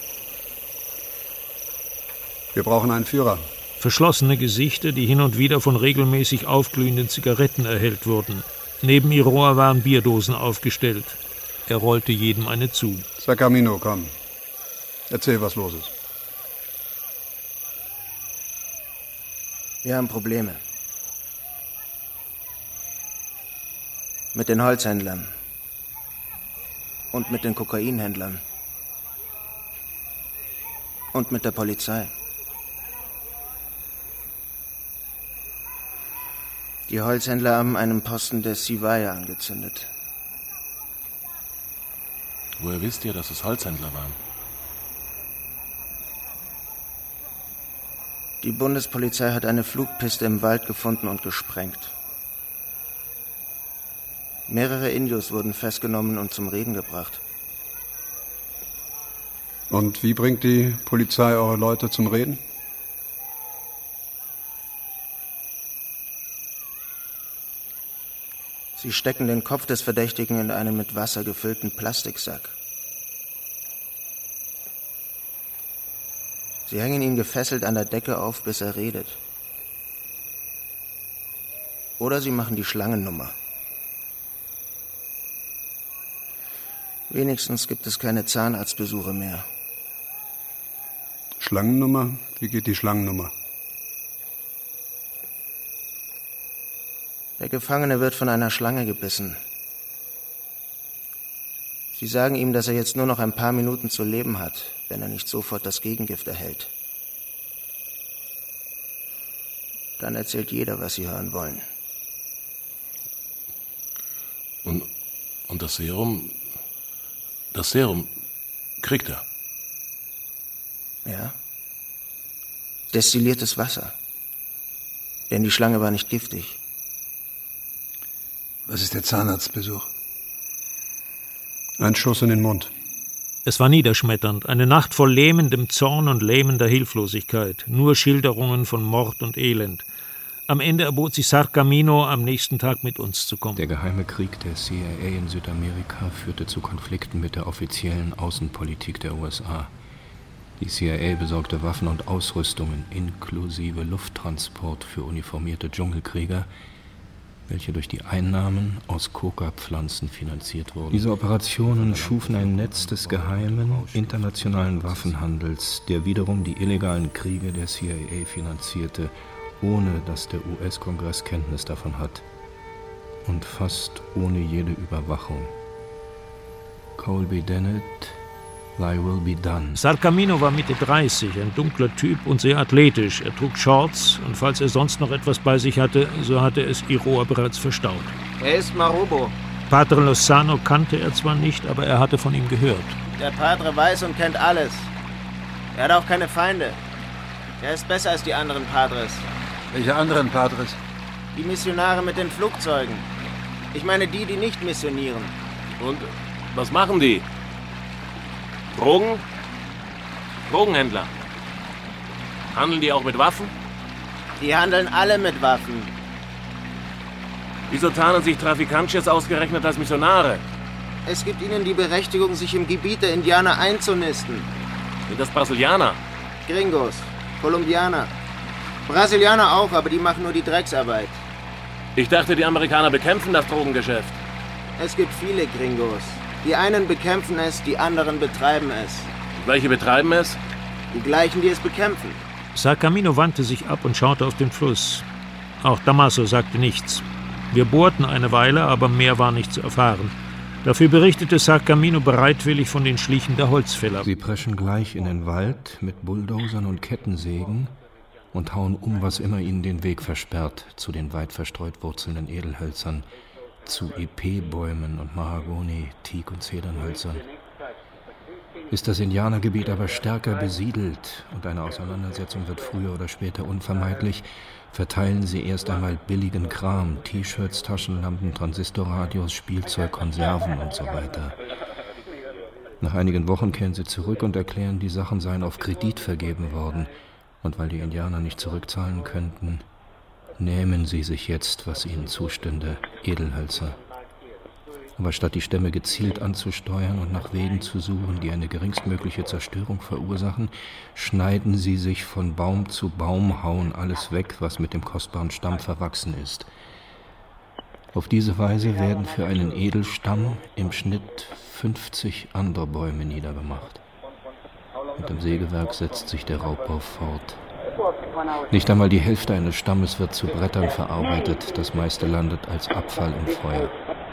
Wir brauchen einen Führer. Verschlossene Gesichter, die hin und wieder von regelmäßig aufglühenden Zigaretten erhellt wurden. Neben Iroha waren Bierdosen aufgestellt. Er rollte jedem eine zu. Sacamino, komm. Erzähl, was los ist. Wir haben Probleme. Mit den Holzhändlern. Und mit den Kokainhändlern. Und mit der Polizei. Die Holzhändler haben einen Posten der Sivaya angezündet. Woher wisst ihr, dass es Holzhändler waren? Die Bundespolizei hat eine Flugpiste im Wald gefunden und gesprengt. Mehrere Indios wurden festgenommen und zum Reden gebracht. Und wie bringt die Polizei eure Leute zum Reden? Sie stecken den Kopf des Verdächtigen in einen mit Wasser gefüllten Plastiksack. Sie hängen ihn gefesselt an der Decke auf, bis er redet. Oder sie machen die Schlangennummer. Wenigstens gibt es keine Zahnarztbesuche mehr. Schlangennummer? Wie geht die Schlangennummer? Der Gefangene wird von einer Schlange gebissen. Sie sagen ihm, dass er jetzt nur noch ein paar Minuten zu leben hat, wenn er nicht sofort das Gegengift erhält. Dann erzählt jeder, was sie hören wollen. Und das Serum? Das Serum kriegt er. Ja. Destilliertes Wasser. Denn die Schlange war nicht giftig. Was ist der Zahnarztbesuch? Ein Schuss in den Mund. Es war niederschmetternd, eine Nacht voll lähmendem Zorn und lähmender Hilflosigkeit, nur Schilderungen von Mord und Elend. Am Ende erbot sich Sarcamino, am nächsten Tag mit uns zu kommen. Der geheime Krieg der CIA in Südamerika führte zu Konflikten mit der offiziellen Außenpolitik der USA. Die CIA besorgte Waffen und Ausrüstungen inklusive Lufttransport für uniformierte Dschungelkrieger, welche durch die Einnahmen aus Coca-Pflanzen finanziert wurden. Diese Operationen schufen ein Netz des geheimen, internationalen Waffenhandels, der wiederum die illegalen Kriege der CIA finanzierte, ohne dass der US-Kongress Kenntnis davon hat und fast ohne jede Überwachung. Colby Dennett, Thy will be done. Sarcamino war Mitte 30, ein dunkler Typ und sehr athletisch. Er trug Shorts und falls er sonst noch etwas bei sich hatte, so hatte es Iroha bereits verstaut. Er ist Marubo. Padre Lozano kannte er zwar nicht, aber er hatte von ihm gehört. Der Padre weiß und kennt alles. Er hat auch keine Feinde. Er ist besser als die anderen Padres. Welche anderen Padres? Die Missionare mit den Flugzeugen. Ich meine die nicht missionieren. Und was machen die? Drogen? Drogenhändler. Handeln die auch mit Waffen? Die handeln alle mit Waffen. Wieso tarnen sich Traficantes ausgerechnet als Missionare? Es gibt ihnen die Berechtigung, sich im Gebiet der Indianer einzunisten. Sind das Brasilianer? Gringos, Kolumbianer. Brasilianer auch, aber die machen nur die Drecksarbeit. Ich dachte, die Amerikaner bekämpfen das Drogengeschäft. Es gibt viele Gringos. Die einen bekämpfen es, die anderen betreiben es. Welche betreiben es? Die gleichen, die es bekämpfen. Sarcamino wandte sich ab und schaute auf den Fluss. Auch Damaso sagte nichts. Wir bohrten eine Weile, aber mehr war nicht zu erfahren. Dafür berichtete Sarcamino bereitwillig von den Schlichen der Holzfäller. Sie preschen gleich in den Wald mit Bulldozern und Kettensägen und hauen was immer ihnen den Weg versperrt, zu den weit verstreut wurzelnden Edelhölzern, zu IP-Bäumen und Mahagoni, Teak- und Zedernhölzern. Ist das Indianergebiet aber stärker besiedelt und eine Auseinandersetzung wird früher oder später unvermeidlich, verteilen sie erst einmal billigen Kram, T-Shirts, Taschenlampen, Transistorradios, Spielzeug, Konserven und so weiter. Nach einigen Wochen kehren sie zurück und erklären, die Sachen seien auf Kredit vergeben worden und weil die Indianer nicht zurückzahlen könnten, nehmen sie sich jetzt, was ihnen zustünde, Edelhölzer. Aber statt die Stämme gezielt anzusteuern und nach Wegen zu suchen, die eine geringstmögliche Zerstörung verursachen, schneiden sie sich von Baum zu Baum, hauen alles weg, was mit dem kostbaren Stamm verwachsen ist. Auf diese Weise werden für einen Edelstamm im Schnitt 50 andere Bäume niedergemacht. Mit dem Sägewerk setzt sich der Raubbau fort. Nicht einmal die Hälfte eines Stammes wird zu Brettern verarbeitet, das meiste landet als Abfall im Feuer.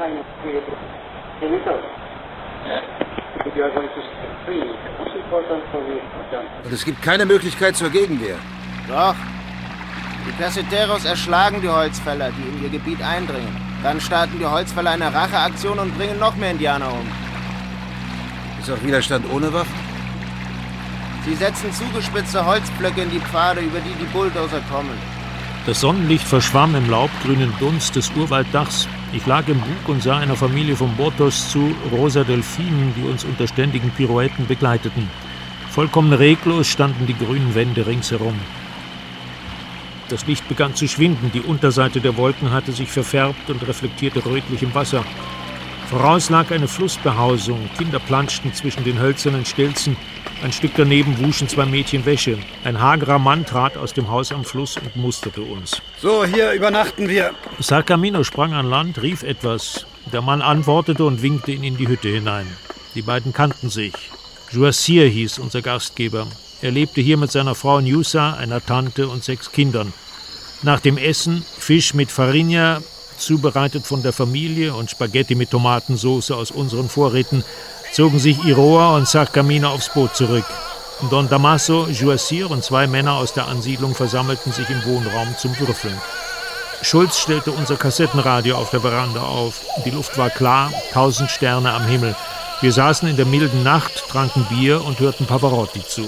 Und es gibt keine Möglichkeit zur Gegenwehr. Doch. Die Caseteros erschlagen die Holzfäller, die in ihr Gebiet eindringen. Dann starten die Holzfäller eine Racheaktion und bringen noch mehr Indianer um. Ist auch Widerstand ohne Waffen? Sie setzen zugespitzte Holzblöcke in die Pfade, über die die Bulldozer kommen. Das Sonnenlicht verschwamm im laubgrünen Dunst des Urwalddachs. Ich lag im Bug und sah einer Familie von Botos zu, rosa Delfinen, die uns unter ständigen Pirouetten begleiteten. Vollkommen reglos standen die grünen Wände ringsherum. Das Licht begann zu schwinden, die Unterseite der Wolken hatte sich verfärbt und reflektierte rötlich im Wasser. Voraus lag eine Flussbehausung, Kinder planschten zwischen den hölzernen Stelzen, ein Stück daneben wuschen 2 Mädchen Wäsche. Ein hagerer Mann trat aus dem Haus am Fluss und musterte uns. So, hier übernachten wir. Sarcamino sprang an Land, rief etwas. Der Mann antwortete und winkte ihn in die Hütte hinein. Die beiden kannten sich. Joassir hieß unser Gastgeber. Er lebte hier mit seiner Frau Njusa, einer Tante und 6 Kindern. Nach dem Essen Fisch mit Farinha, zubereitet von der Familie, und Spaghetti mit Tomatensauce aus unseren Vorräten, zogen sich Iroa und Sarcamino aufs Boot zurück. Don Damaso, Joassir und 2 Männer aus der Ansiedlung versammelten sich im Wohnraum zum Würfeln. Schulz stellte unser Kassettenradio auf der Veranda auf. Die Luft war klar, 1000 Sterne am Himmel. Wir saßen in der milden Nacht, tranken Bier und hörten Pavarotti zu.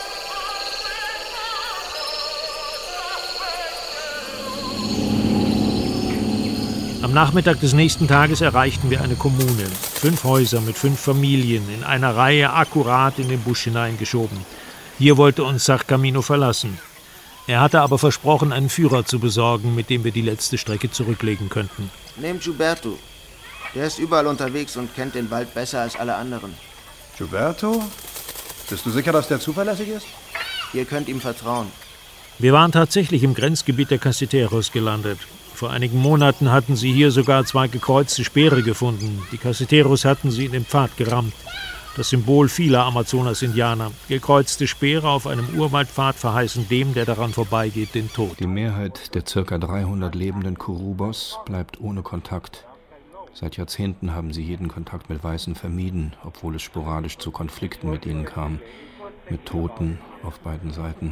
Am Nachmittag des nächsten Tages erreichten wir eine Kommune. 5 Häuser mit 5 Familien, in einer Reihe akkurat in den Busch hineingeschoben. Hier wollte uns Sarcamino verlassen. Er hatte aber versprochen, einen Führer zu besorgen, mit dem wir die letzte Strecke zurücklegen könnten. Nehmt Gilberto. Der ist überall unterwegs und kennt den Wald besser als alle anderen. Gilberto? Bist du sicher, dass der zuverlässig ist? Ihr könnt ihm vertrauen. Wir waren tatsächlich im Grenzgebiet der Caseteros gelandet. Vor einigen Monaten hatten sie hier sogar 2 gekreuzte Speere gefunden. Die Caseteros hatten sie in den Pfad gerammt. Das Symbol vieler Amazonas-Indianer. Gekreuzte Speere auf einem Urwaldpfad verheißen dem, der daran vorbeigeht, den Tod. Die Mehrheit der ca. 300 lebenden Kurubos bleibt ohne Kontakt. Seit Jahrzehnten haben sie jeden Kontakt mit Weißen vermieden, obwohl es sporadisch zu Konflikten mit ihnen kam, mit Toten auf beiden Seiten.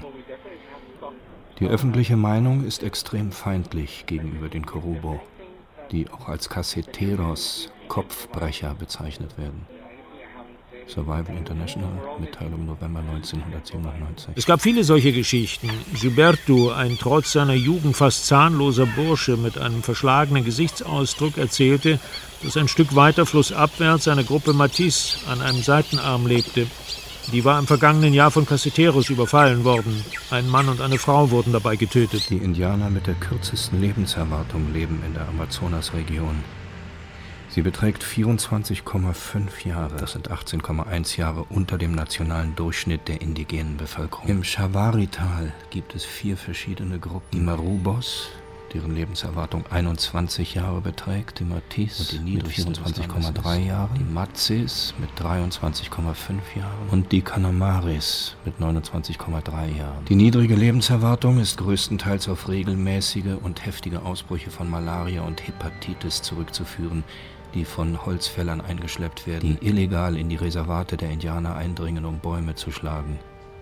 Die öffentliche Meinung ist extrem feindlich gegenüber den Kurubo, die auch als Caseteros, Kopfbrecher, bezeichnet werden. Survival International, Mitteilung November 1997. Es gab viele solche Geschichten. Gilberto, ein trotz seiner Jugend fast zahnloser Bursche mit einem verschlagenen Gesichtsausdruck, erzählte, dass ein Stück weiter flussabwärts eine Gruppe Matis an einem Seitenarm lebte. Die war im vergangenen Jahr von Caseteros überfallen worden. Ein Mann und eine Frau wurden dabei getötet. Die Indianer mit der kürzesten Lebenserwartung leben in der Amazonasregion. Sie beträgt 24,5 Jahre. Das sind 18,1 Jahre unter dem nationalen Durchschnitt der indigenen Bevölkerung. Im Shawari-Tal gibt es 4 verschiedene Gruppen. Die Marubos, deren Lebenserwartung 21 Jahre beträgt, die Matis und die niedrigsten mit 24,3 Jahren, die Matses mit 23,5 Jahren und die Canamares mit 29,3 Jahren. Die niedrige Lebenserwartung ist größtenteils auf regelmäßige und heftige Ausbrüche von Malaria und Hepatitis zurückzuführen, die von Holzfällern eingeschleppt werden, die illegal in die Reservate der Indianer eindringen, um Bäume zu schlagen.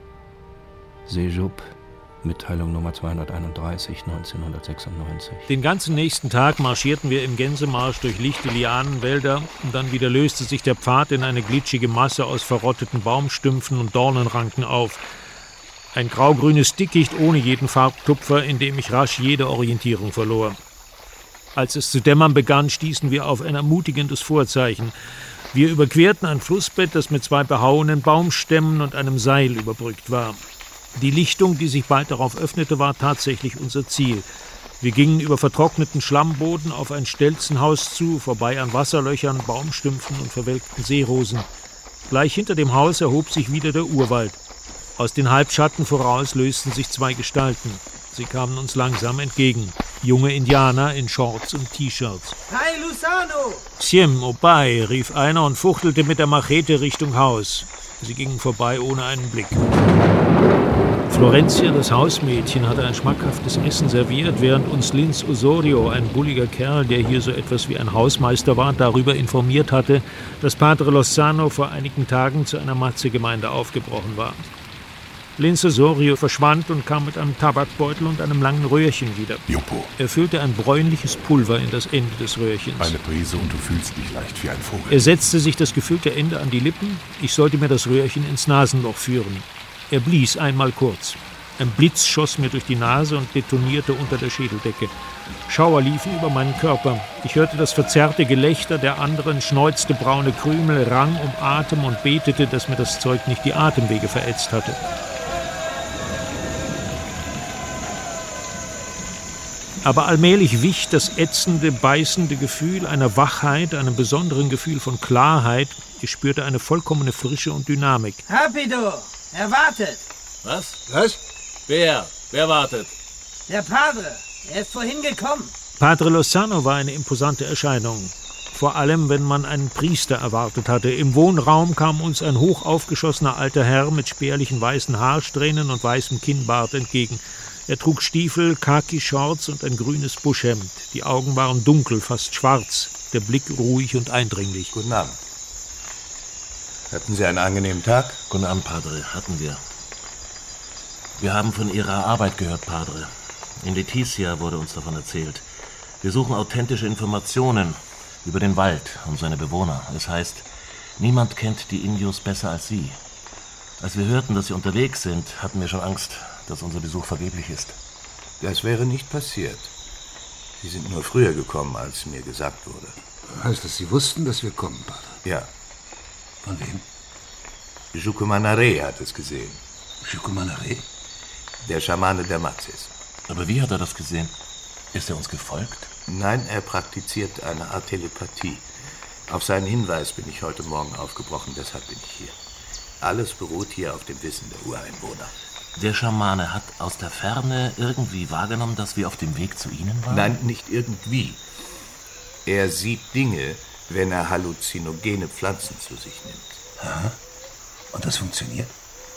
Sejup, Mitteilung Nummer 231, 1996. Den ganzen nächsten Tag marschierten wir im Gänsemarsch durch lichte Lianenwälder und dann wieder löste sich der Pfad in eine glitschige Masse aus verrotteten Baumstümpfen und Dornenranken auf. Ein graugrünes Dickicht ohne jeden Farbtupfer, in dem ich rasch jede Orientierung verlor. Als es zu dämmern begann, stießen wir auf ein ermutigendes Vorzeichen. Wir überquerten ein Flussbett, das mit 2 behauenen Baumstämmen und einem Seil überbrückt war. Die Lichtung, die sich bald darauf öffnete, war tatsächlich unser Ziel. Wir gingen über vertrockneten Schlammboden auf ein Stelzenhaus zu, vorbei an Wasserlöchern, Baumstümpfen und verwelkten Seerosen. Gleich hinter dem Haus erhob sich wieder der Urwald. Aus den Halbschatten voraus lösten sich 2 Gestalten. Sie kamen uns langsam entgegen. Junge Indianer in Shorts und T-Shirts. Hi, Losano! Siem, Obai, rief einer und fuchtelte mit der Machete Richtung Haus. Sie gingen vorbei ohne einen Blick. Florencia, das Hausmädchen, hatte ein schmackhaftes Essen serviert, während uns Linz Osorio, ein bulliger Kerl, der hier so etwas wie ein Hausmeister war, darüber informiert hatte, dass Padre Lozano vor einigen Tagen zu einer Matze-Gemeinde aufgebrochen war. Linz Osorio verschwand und kam mit einem Tabakbeutel und einem langen Röhrchen wieder. Jumpo. Er füllte ein bräunliches Pulver in das Ende des Röhrchens. Eine Prise und du fühlst dich leicht wie ein Vogel. Er setzte sich das gefüllte Ende an die Lippen. Ich sollte mir das Röhrchen ins Nasenloch führen. Er blies einmal kurz. Ein Blitz schoss mir durch die Nase und detonierte unter der Schädeldecke. Schauer liefen über meinen Körper. Ich hörte das verzerrte Gelächter der anderen, schneuzte braune Krümel, rang um Atem und betete, dass mir das Zeug nicht die Atemwege verätzt hatte. Aber allmählich wich das ätzende, beißende Gefühl einer Wachheit, einem besonderen Gefühl von Klarheit. Ich spürte eine vollkommene Frische und Dynamik. Rapido! Er wartet! Was? Was? Wer? Wer wartet? Der Padre! Er ist vorhin gekommen. Padre Lozano war eine imposante Erscheinung. Vor allem, wenn man einen Priester erwartet hatte. Im Wohnraum kam uns ein hoch aufgeschossener alter Herr mit spärlichen weißen Haarsträhnen und weißem Kinnbart entgegen. Er trug Stiefel, Khaki-Shorts und ein grünes Buschhemd. Die Augen waren dunkel, fast schwarz, der Blick ruhig und eindringlich. Guten Abend. Hatten Sie einen angenehmen Tag? Guten Abend, Padre, hatten wir. Wir haben von Ihrer Arbeit gehört, Padre. In Leticia wurde uns davon erzählt. Wir suchen authentische Informationen über den Wald und seine Bewohner. Es heißt, niemand kennt die Indios besser als Sie. Als wir hörten, dass Sie unterwegs sind, hatten wir schon Angst, dass unser Besuch vergeblich ist. Das wäre nicht passiert. Sie sind nur früher gekommen, als mir gesagt wurde. Heißt das, Sie wussten, dass wir kommen, Padre? Ja. Von wem? Jucumanare hat es gesehen. Jucumanare? Der Schamane der Matzes. Aber wie hat er das gesehen? Ist er uns gefolgt? Nein, er praktiziert eine Art Telepathie. Auf seinen Hinweis bin ich heute Morgen aufgebrochen, deshalb bin ich hier. Alles beruht hier auf dem Wissen der Ureinwohner. Der Schamane hat aus der Ferne irgendwie wahrgenommen, dass wir auf dem Weg zu Ihnen waren? Nein, nicht irgendwie. Er sieht Dinge, wenn er halluzinogene Pflanzen zu sich nimmt. Aha. Und das funktioniert?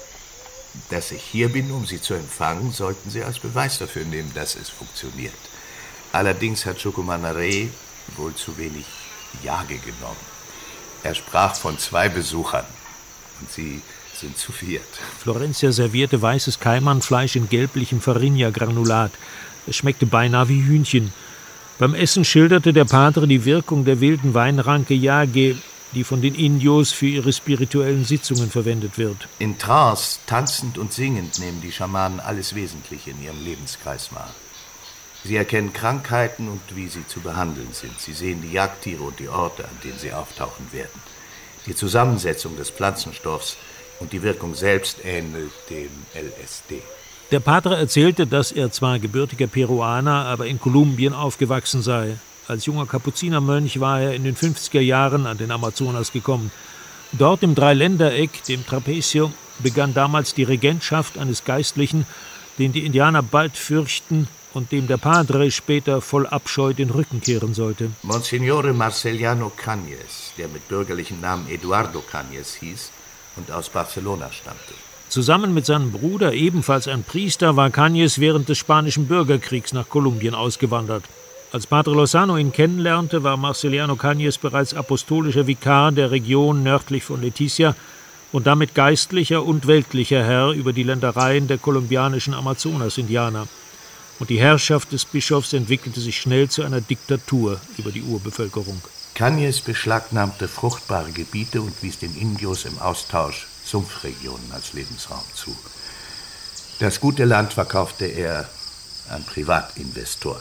Dass ich hier bin, um Sie zu empfangen, sollten Sie als Beweis dafür nehmen, dass es funktioniert. Allerdings hat Jucumanare wohl zu wenig Jage genommen. Er sprach von 2 Besuchern und Sie sind zu 4. Florencia servierte weißes Kaimanfleisch in gelblichem Farinha-Granulat. Es schmeckte beinahe wie Hühnchen. Beim Essen schilderte der Padre die Wirkung der wilden Weinranke Yage, die von den Indios für ihre spirituellen Sitzungen verwendet wird. In Trance, tanzend und singend, nehmen die Schamanen alles Wesentliche in ihrem Lebenskreis wahr. Sie erkennen Krankheiten und wie sie zu behandeln sind. Sie sehen die Jagdtiere und die Orte, an denen sie auftauchen werden. Die Zusammensetzung des Pflanzenstoffs und die Wirkung selbst ähnelt dem LSD. Der Padre erzählte, dass er zwar gebürtiger Peruaner, aber in Kolumbien aufgewachsen sei. Als junger Kapuzinermönch war er in den 50er Jahren an den Amazonas gekommen. Dort im Dreiländereck, dem Trapecio, begann damals die Regentschaft eines Geistlichen, den die Indianer bald fürchten und dem der Padre später voll Abscheu den Rücken kehren sollte. Monsignore Marceliano Cañes, der mit bürgerlichem Namen Eduardo Cañes hieß und aus Barcelona stammte. Zusammen mit seinem Bruder, ebenfalls ein Priester, war Cañes während des Spanischen Bürgerkriegs nach Kolumbien ausgewandert. Als Padre Lozano ihn kennenlernte, war Marceliano Cañes bereits apostolischer Vikar der Region nördlich von Leticia und damit geistlicher und weltlicher Herr über die Ländereien der kolumbianischen Amazonas-Indianer. Und die Herrschaft des Bischofs entwickelte sich schnell zu einer Diktatur über die Urbevölkerung. Cañes beschlagnahmte fruchtbare Gebiete und wies den Indios im Austausch Sumpfregionen als Lebensraum zu. Das gute Land verkaufte er an Privatinvestoren,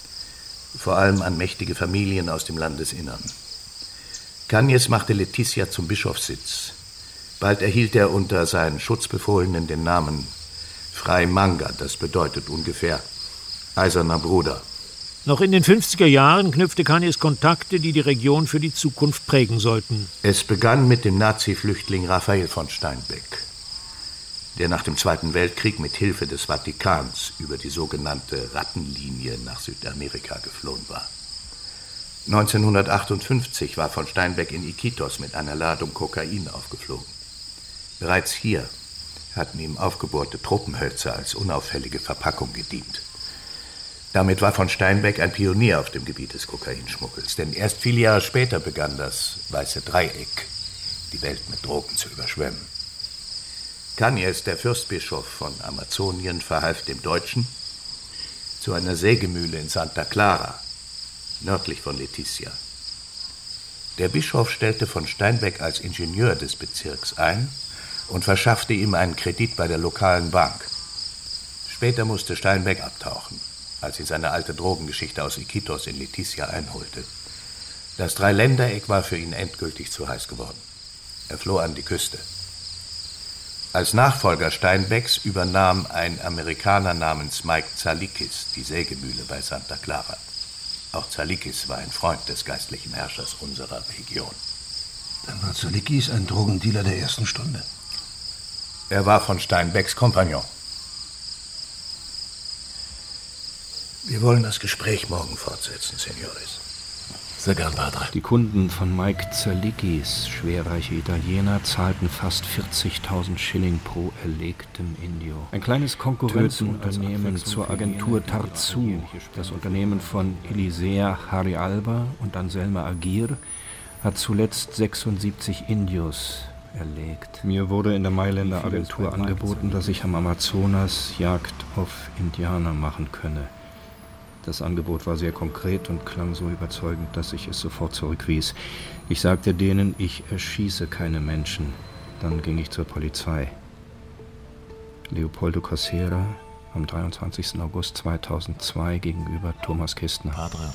vor allem an mächtige Familien aus dem Landesinnern. Cañes machte Leticia zum Bischofssitz. Bald erhielt er unter seinen Schutzbefohlenen den Namen Fray Manga, das bedeutet ungefähr Eiserner Bruder. Noch in den 50er Jahren knüpfte Cañes Kontakte, die die Region für die Zukunft prägen sollten. Es begann mit dem Nazi-Flüchtling Raphael von Steinbeck, der nach dem Zweiten Weltkrieg mit Hilfe des Vatikans über die sogenannte Rattenlinie nach Südamerika geflohen war. 1958 war von Steinbeck in Iquitos mit einer Ladung Kokain aufgeflogen. Bereits hier hatten ihm aufgebohrte Tropenhölzer als unauffällige Verpackung gedient. Damit war von Steinbeck ein Pionier auf dem Gebiet des Kokainschmuggels, denn erst viele Jahre später begann das Weiße Dreieck, die Welt mit Drogen zu überschwemmen. Cañez, der Fürstbischof von Amazonien, verhalf dem Deutschen zu einer Sägemühle in Santa Clara, nördlich von Leticia. Der Bischof stellte von Steinbeck als Ingenieur des Bezirks ein und verschaffte ihm einen Kredit bei der lokalen Bank. Später musste Steinbeck abtauchen, als ihn seine alte Drogengeschichte aus Iquitos in Leticia einholte. Das Dreiländereck war für ihn endgültig zu heiß geworden. Er floh an die Küste. Als Nachfolger Steinbecks übernahm ein Amerikaner namens Mike Tsalikis die Sägemühle bei Santa Clara. Auch Tsalikis war ein Freund des geistlichen Herrschers unserer Region. Dann war Tsalikis ein Drogendealer der ersten Stunde. Er war von Steinbecks Kompagnon. Wir wollen das Gespräch morgen fortsetzen, Senores. Sehr gern, Padre. Die Kunden von Mike Tsalikis, schwerreiche Italiener, zahlten fast 40.000 Schilling pro erlegtem Indio. Ein kleines Konkurrenzunternehmen zur Agentur Tarzu, das Unternehmen von Elisea Harialba und Anselme Aguirre, hat zuletzt 76 Indios erlegt. Mir wurde in der Mailänder Agentur angeboten, dass ich am Amazonas Jagd auf Indianer machen könne. Das Angebot war sehr konkret und klang so überzeugend, dass ich es sofort zurückwies. Ich sagte denen, ich erschieße keine Menschen. Dann ging ich zur Polizei. Leopoldo Cosera am 23. August 2002 gegenüber Thomas Kistner. Padre.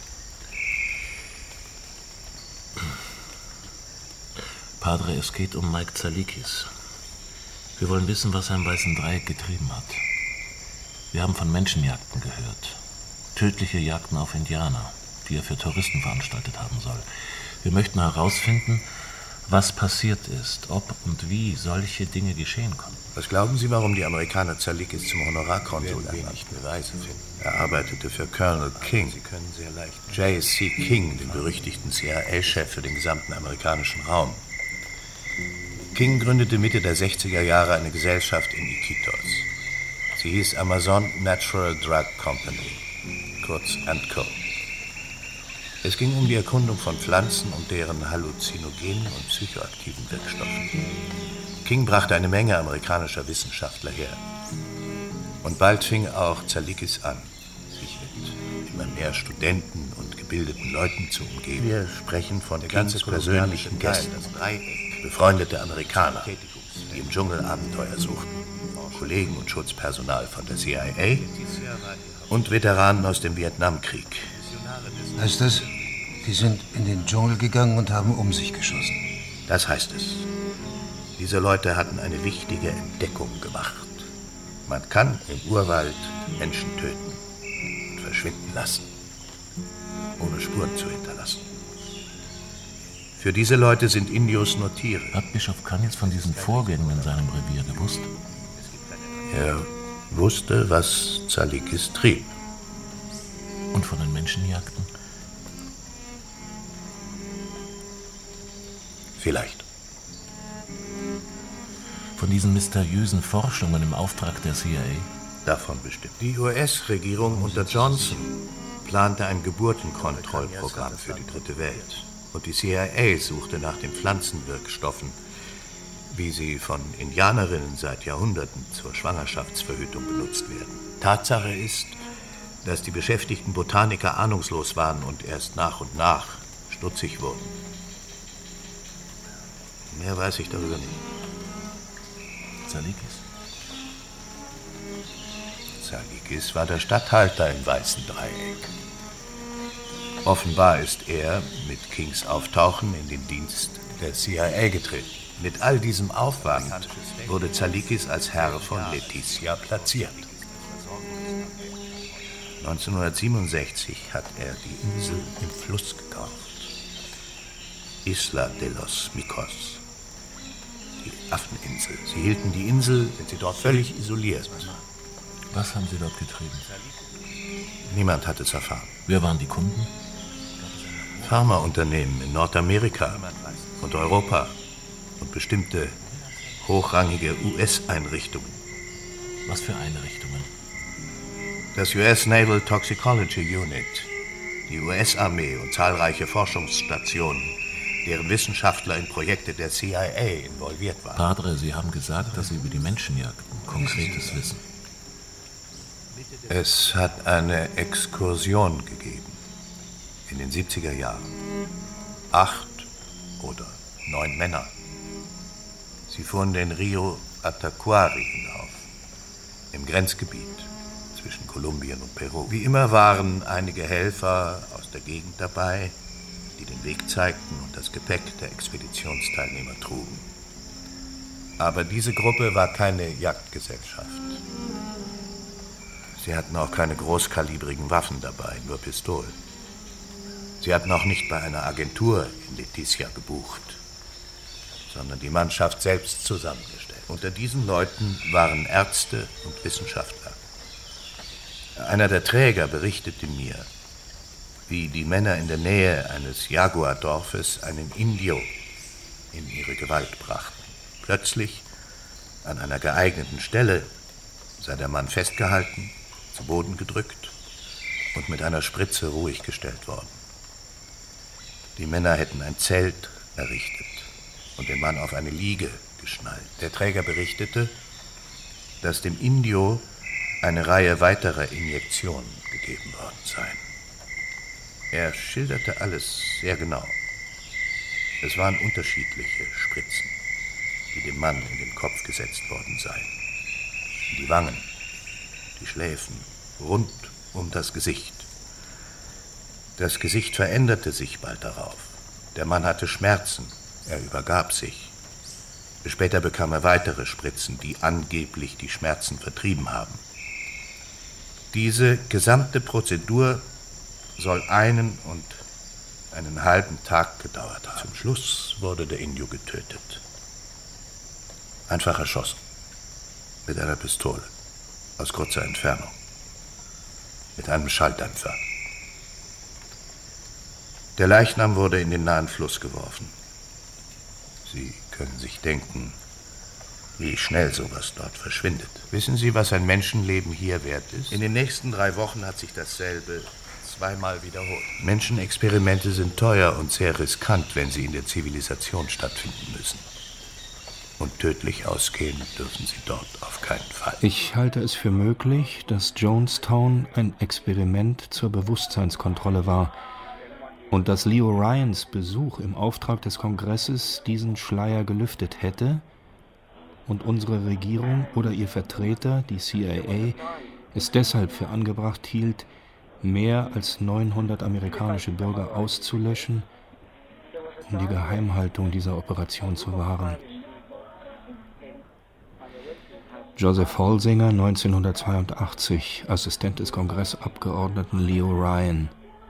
Padre, es geht um Mike Tsalikis. Wir wollen wissen, was er im Weißen Dreieck getrieben hat. Wir haben von Menschenjagden gehört. Tödliche Jagden auf Indianer, die er für Touristen veranstaltet haben soll. Wir möchten herausfinden, was passiert ist, ob und wie solche Dinge geschehen konnten. Was glauben Sie, warum die Amerikaner Tsalikis zum Honorarkonsul wenig Beweise finden? Er arbeitete für Colonel King, J.C. King, den berüchtigten CIA-Chef für den gesamten amerikanischen Raum. King gründete Mitte der 60er Jahre eine Gesellschaft in Iquitos. Sie hieß Amazon Natural Drug Company, kurz ANDCO. Es ging um die Erkundung von Pflanzen und deren halluzinogenen und psychoaktiven Wirkstoffen. King brachte eine Menge amerikanischer Wissenschaftler her. Und bald fing auch Tsalikis an, sich mit immer mehr Studenten und gebildeten Leuten zu umgeben. Wir sprechen von ganz persönlichen Gästen, befreundete Amerikaner, die im Dschungel Abenteuer suchten, Kollegen und Schutzpersonal von der CIA und Veteranen aus dem Vietnamkrieg. Heißt das, die sind in den Dschungel gegangen und haben um sich geschossen? Das heißt es. Diese Leute hatten eine wichtige Entdeckung gemacht. Man kann im Urwald Menschen töten und verschwinden lassen, ohne Spuren zu hinterlassen. Für diese Leute sind Indios nur Tiere. Hat Bischof Cañez von diesen Vorgängen in seinem Revier gewusst? Er wusste, was Tsalikis trieb. Und von den Menschenjagden? Vielleicht. Von diesen mysteriösen Forschungen im Auftrag der CIA? Davon bestimmt. Die US-Regierung unter Johnson plante ein Geburtenkontrollprogramm für die Dritte Welt. Und die CIA suchte nach den Pflanzenwirkstoffen, wie sie von Indianerinnen seit Jahrhunderten zur Schwangerschaftsverhütung benutzt werden. Tatsache ist, dass die beschäftigten Botaniker ahnungslos waren und erst nach und nach stutzig wurden. Mehr weiß ich darüber nicht. Tsalikis war der Statthalter im Weißen Dreieck. Offenbar ist er mit Kings Auftauchen in den Dienst der CIA getreten. Mit all diesem Aufwand wurde Tsalikis als Herr von Leticia platziert. 1967 hat er die Insel im Fluss gekauft. Isla de los Micos. Die Affeninsel. Sie hielten die Insel, sind sie dort völlig isoliert. Was haben Sie dort getrieben? Niemand hat es erfahren. Wer waren die Kunden? Pharmaunternehmen in Nordamerika und Europa und bestimmte hochrangige US-Einrichtungen. Was für Einrichtungen? Das US Naval Toxicology Unit, die US-Armee und zahlreiche Forschungsstationen, deren Wissenschaftler in Projekte der CIA involviert waren. Padre, Sie haben gesagt, dass Sie über die Menschenjagden konkretes wissen. Es hat eine Exkursion gegeben in den 70er Jahren. 8 oder 9 Männer. Sie fuhren den Rio Ataquari hinauf, im Grenzgebiet zwischen Kolumbien und Peru. Wie immer waren einige Helfer aus der Gegend dabei, die den Weg zeigten und das Gepäck der Expeditionsteilnehmer trugen. Aber diese Gruppe war keine Jagdgesellschaft. Sie hatten auch keine großkalibrigen Waffen dabei, nur Pistolen. Sie hatten auch nicht bei einer Agentur in Leticia gebucht, sondern die Mannschaft selbst zusammengestellt. Unter diesen Leuten waren Ärzte und Wissenschaftler. Einer der Träger berichtete mir, wie die Männer in der Nähe eines Jaguardorfes einen Indio in ihre Gewalt brachten. Plötzlich, an einer geeigneten Stelle, sei der Mann festgehalten, zu Boden gedrückt und mit einer Spritze ruhig gestellt worden. Die Männer hätten ein Zelt errichtet und den Mann auf eine Liege geschnallt. Der Träger berichtete, dass dem Indio eine Reihe weiterer Injektionen gegeben worden seien. Er schilderte alles sehr genau. Es waren unterschiedliche Spritzen, die dem Mann in den Kopf gesetzt worden seien. Die Wangen, die Schläfen, rund um das Gesicht. Das Gesicht veränderte sich bald darauf. Der Mann hatte Schmerzen, er übergab sich. Später bekam er weitere Spritzen, die angeblich die Schmerzen vertrieben haben. Diese gesamte Prozedur soll einen halben Tag gedauert haben. Zum Schluss wurde der Indio getötet. Einfach erschossen. Mit einer Pistole. Aus kurzer Entfernung. Mit einem Schalldämpfer. Der Leichnam wurde in den nahen Fluss geworfen. Sie können sich denken, wie schnell sowas dort verschwindet. Wissen Sie, was ein Menschenleben hier wert ist? In den nächsten 3 Wochen hat sich dasselbe zweimal wiederholt. Menschenexperimente sind teuer und sehr riskant, wenn sie in der Zivilisation stattfinden müssen. Und tödlich ausgehen dürfen sie dort auf keinen Fall. Ich halte es für möglich, dass Jonestown ein Experiment zur Bewusstseinskontrolle war und dass Leo Ryans Besuch im Auftrag des Kongresses diesen Schleier gelüftet hätte und unsere Regierung oder ihr Vertreter, die CIA, es deshalb für angebracht hielt, mehr als 900 amerikanische Bürger auszulöschen, um die Geheimhaltung dieser Operation zu wahren. Joseph Holsinger, 1982, Assistent des Kongressabgeordneten Leo Ryan.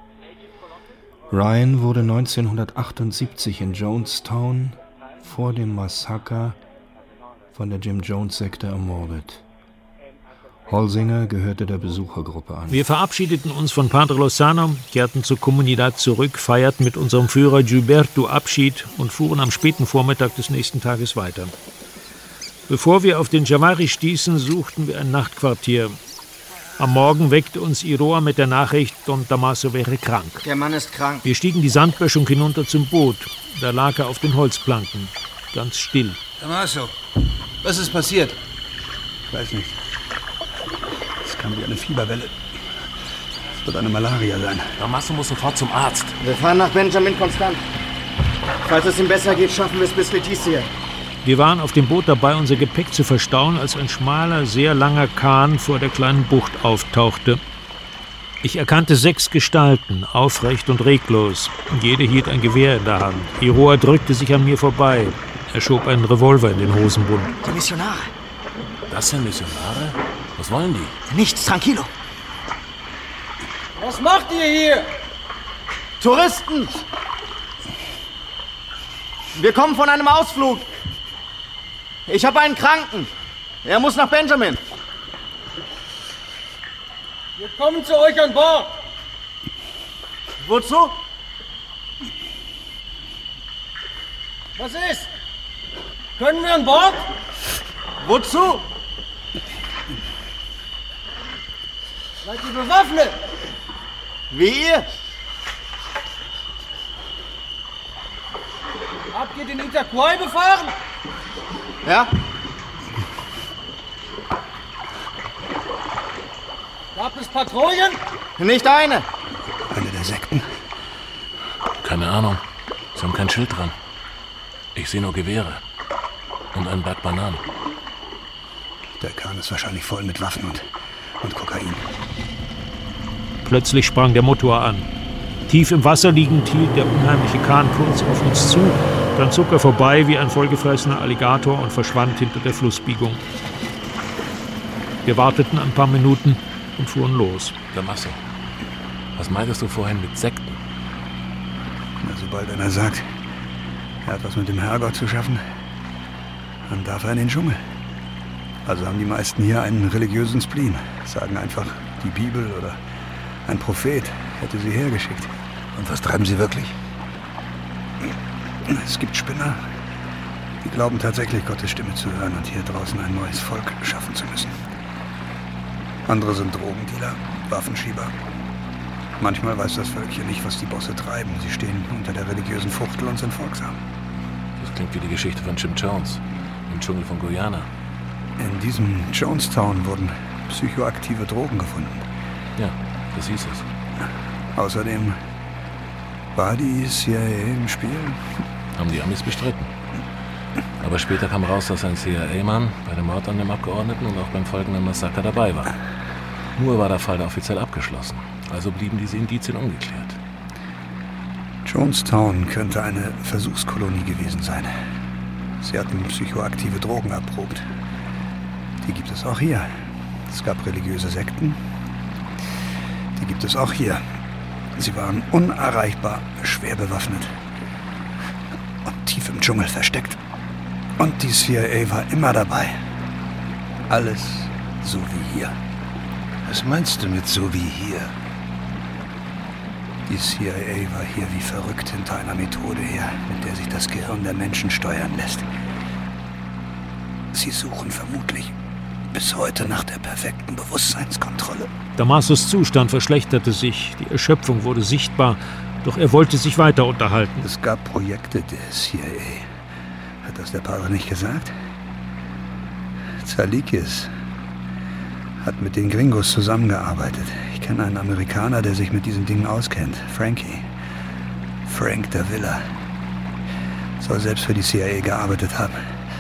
Ryan wurde 1978 in Jonestown vor dem Massaker von der Jim Jones-Sekte ermordet. Holsinger gehörte der Besuchergruppe an. Wir verabschiedeten uns von Padre Lozano, kehrten zur Comunidad zurück, feierten mit unserem Führer Gilberto Abschied und fuhren am späten Vormittag des nächsten Tages weiter. Bevor wir auf den Javari stießen, suchten wir ein Nachtquartier. Am Morgen weckte uns Iroa mit der Nachricht, Don Damaso wäre krank. Der Mann ist krank. Wir stiegen die Sandböschung hinunter zum Boot. Da lag er auf den Holzplanken, ganz still. Damaso, was ist passiert? Ich weiß nicht. Es kam wie eine Fieberwelle. Es wird eine Malaria sein. Damaso muss sofort zum Arzt. Wir fahren nach Benjamin Constant. Falls es ihm besser geht, schaffen wir es bis Leticia. Wir waren auf dem Boot dabei, unser Gepäck zu verstauen, als ein schmaler, sehr langer Kahn vor der kleinen Bucht auftauchte. Ich erkannte 6 Gestalten, aufrecht und reglos. Jede hielt ein Gewehr in der Hand. Iroa drückte sich an mir vorbei. Er schob einen Revolver in den Hosenbund. Die Missionare. Das sind Missionare? Was wollen die? Nichts, tranquilo. Was macht ihr hier? Touristen! Wir kommen von einem Ausflug. Ich habe einen Kranken. Er muss nach Benjamin. Wir kommen zu euch an Bord. Wozu? Was ist? Können wir an Bord? Wozu? Seid ihr bewaffnet? Wie ihr? Habt ihr den Itaquai befahren? Ja. Gab es Patrouillen? Nicht eine. Eine der Sekten? Keine Ahnung. Sie haben kein Schild dran. Ich sehe nur Gewehre. Und ein Blatt Bananen. Der Kahn ist wahrscheinlich voll mit Waffen und Kokain. Plötzlich sprang der Motor an. Tief im Wasser liegend hielt der unheimliche Kahn kurz auf uns zu. Dann zog er vorbei wie ein vollgefressener Alligator und verschwand hinter der Flussbiegung. Wir warteten ein paar Minuten und fuhren los. Damaso, was meintest du vorhin mit Sekten? Na, sobald einer sagt, er hat was mit dem Herrgott zu schaffen, dann darf er in den Dschungel. Also haben die meisten hier einen religiösen Spleen. Sagen einfach, die Bibel oder ein Prophet hätte sie hergeschickt. Und was treiben sie wirklich? Es gibt Spinner, die glauben tatsächlich, Gottes Stimme zu hören und hier draußen ein neues Volk schaffen zu müssen. Andere sind Drogendealer, Waffenschieber. Manchmal weiß das Völkchen nicht, was die Bosse treiben. Sie stehen unter der religiösen Fuchtel und sind folgsam. Das klingt wie die Geschichte von Jim Jones im Dschungel von Guyana. In diesem Jonestown wurden psychoaktive Drogen gefunden. Ja, das hieß es. Außerdem war die CIA im Spiel. Haben die Amis bestritten. Aber später kam raus, dass ein CIA-Mann bei dem Mord an dem Abgeordneten und auch beim folgenden Massaker dabei war. Nur war der Fall da offiziell abgeschlossen. Also blieben diese Indizien ungeklärt. Jonestown könnte eine Versuchskolonie gewesen sein. Sie hatten psychoaktive Drogen erprobt. Die gibt es auch hier. Es gab religiöse Sekten. Die gibt es auch hier. Sie waren unerreichbar, schwer bewaffnet und tief im Dschungel versteckt. Und die CIA war immer dabei. Alles so wie hier. Was meinst du mit so wie hier? Die CIA war hier wie verrückt hinter einer Methode her, mit der sich das Gehirn der Menschen steuern lässt. Sie suchen vermutlich bis heute nach der perfekten Bewusstseinskontrolle. Damasos Zustand verschlechterte sich, die Erschöpfung wurde sichtbar, doch er wollte sich weiter unterhalten. Es gab Projekte der CIA. Hat das der Padre nicht gesagt? Zalikis hat mit den Gringos zusammengearbeitet. Ich kenne einen Amerikaner, der sich mit diesen Dingen auskennt. Frankie. Frank Davila. Soll selbst für die CIA gearbeitet haben.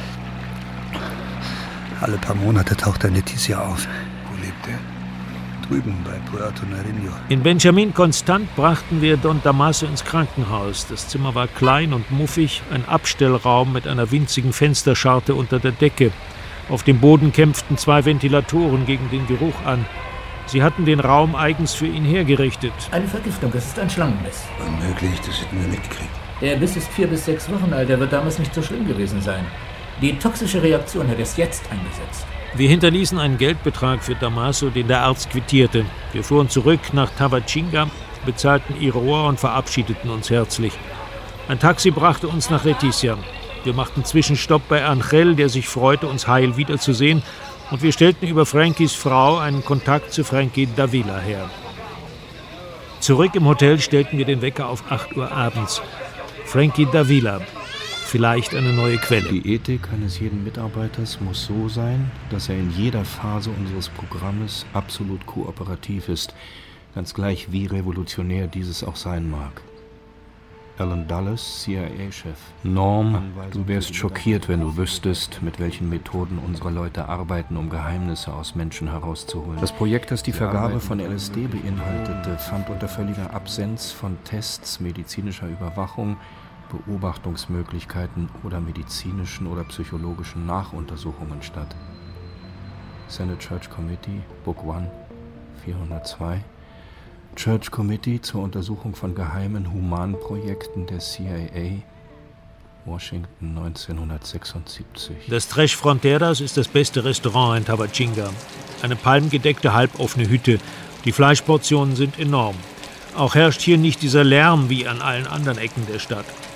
Alle paar Monate taucht er in Leticia auf. Wo lebt er? Drüben bei Puerto Nariño. In Benjamin Constant brachten wir Don Damaso ins Krankenhaus. Das Zimmer war klein und muffig, ein Abstellraum mit einer winzigen Fensterscharte unter der Decke. Auf dem Boden kämpften 2 Ventilatoren gegen den Geruch an. Sie hatten den Raum eigens für ihn hergerichtet. Eine Vergiftung, es ist ein Schlangenbiss. Unmöglich, das hätten wir mitgekriegt. Der Biss ist 4 bis 6 Wochen alt, er wird damals nicht so schlimm gewesen sein. Die toxische Reaktion hat es jetzt eingesetzt. Wir hinterließen einen Geldbetrag für Damaso, den der Arzt quittierte. Wir fuhren zurück nach Tabatinga, bezahlten Iroa und verabschiedeten uns herzlich. Ein Taxi brachte uns nach Leticia. Wir machten Zwischenstopp bei Angel, der sich freute, uns heil wiederzusehen. Und wir stellten über Frankies Frau einen Kontakt zu Frankie Davila her. Zurück im Hotel stellten wir den Wecker auf 8 Uhr abends. Frankie Davila. Vielleicht eine neue Quelle. Die Ethik eines jeden Mitarbeiters muss so sein, dass er in jeder Phase unseres Programmes absolut kooperativ ist, ganz gleich wie revolutionär dieses auch sein mag. Alan Dulles, CIA-Chef. Norm, du wärst schockiert, wenn du wüsstest, mit welchen Methoden unsere Leute arbeiten, um Geheimnisse aus Menschen herauszuholen. Das Projekt, das die Vergabe von LSD beinhaltete, fand unter völliger Absenz von Tests, medizinischer Überwachung, Beobachtungsmöglichkeiten oder medizinischen oder psychologischen Nachuntersuchungen statt. Senate Church Committee, Book 1, 402. Church Committee zur Untersuchung von geheimen Humanprojekten der CIA, Washington 1976. Das Tres Fronteras ist das beste Restaurant in Tabatinga. Eine palmgedeckte, halboffene Hütte. Die Fleischportionen sind enorm. Auch herrscht hier nicht dieser Lärm wie an allen anderen Ecken der Stadt.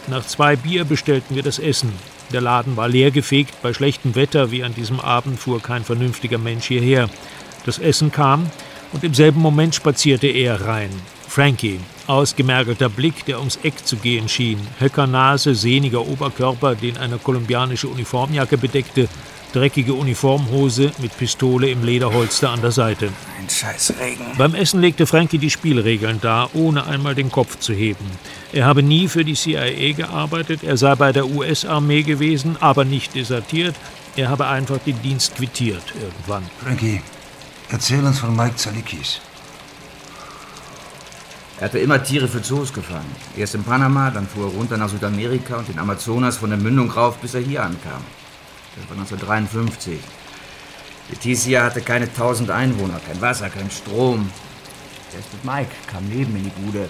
Nach 2 Bier bestellten wir das Essen. Der Laden war leergefegt. Bei schlechtem Wetter wie an diesem Abend fuhr kein vernünftiger Mensch hierher. Das Essen kam und im selben Moment spazierte er rein. Frankie, ausgemergelter Blick, der ums Eck zu gehen schien. Höckernase, sehniger Oberkörper, den eine kolumbianische Uniformjacke bedeckte, dreckige Uniformhose mit Pistole im Lederholster an der Seite. Ein Scheißregen. Beim Essen legte Frankie die Spielregeln dar, ohne einmal den Kopf zu heben. Er habe nie für die CIA gearbeitet, er sei bei der US-Armee gewesen, aber nicht desertiert. Er habe einfach den Dienst quittiert irgendwann. Frankie, erzähl uns von Mike Zalikis. Er hatte immer Tiere für Zoos gefangen. Erst in Panama, dann fuhr er runter nach Südamerika und den Amazonas von der Mündung rauf, bis er hier ankam. Das war 1953. Leticia hatte keine 1000 Einwohner, kein Wasser, kein Strom. Erst mit Mike kam Leben in die Bude.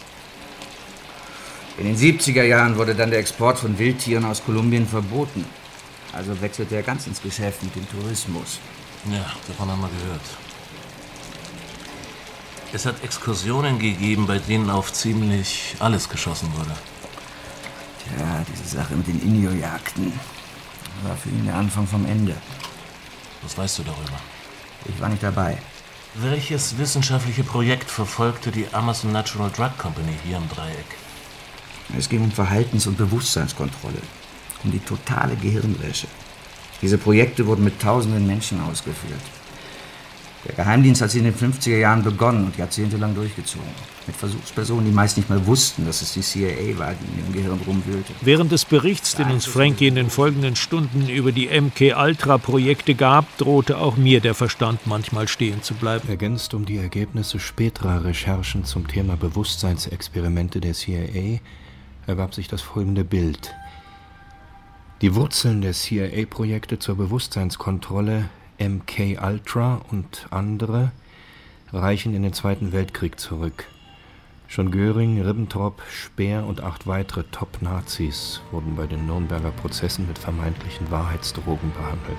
In den 70er Jahren wurde dann der Export von Wildtieren aus Kolumbien verboten. Also wechselte er ganz ins Geschäft mit dem Tourismus. Ja, davon haben wir gehört. Es hat Exkursionen gegeben, bei denen auf ziemlich alles geschossen wurde. Tja, diese Sache mit den Inyo-Jagden war für ihn der Anfang vom Ende. Was weißt du darüber? Ich war nicht dabei. Welches wissenschaftliche Projekt verfolgte die Amazon Natural Drug Company hier im Dreieck? Es ging um Verhaltens- und Bewusstseinskontrolle, um die totale Gehirnwäsche. Diese Projekte wurden mit tausenden Menschen ausgeführt. Der Geheimdienst hat sie in den 50er Jahren begonnen und jahrzehntelang durchgezogen. Mit Versuchspersonen, die meist nicht mal wussten, dass es die CIA war, die in ihrem Gehirn rumwühlte. Während des Berichts, den uns Frankie in den folgenden Stunden über die MK-Ultra-Projekte gab, drohte auch mir der Verstand manchmal stehen zu bleiben. Ergänzt um die Ergebnisse späterer Recherchen zum Thema Bewusstseinsexperimente der CIA ergab sich das folgende Bild. Die Wurzeln der CIA-Projekte zur Bewusstseinskontrolle MK-Ultra und andere reichen in den Zweiten Weltkrieg zurück. Schon Göring, Ribbentrop, Speer und 8 weitere Top-Nazis wurden bei den Nürnberger Prozessen mit vermeintlichen Wahrheitsdrogen behandelt.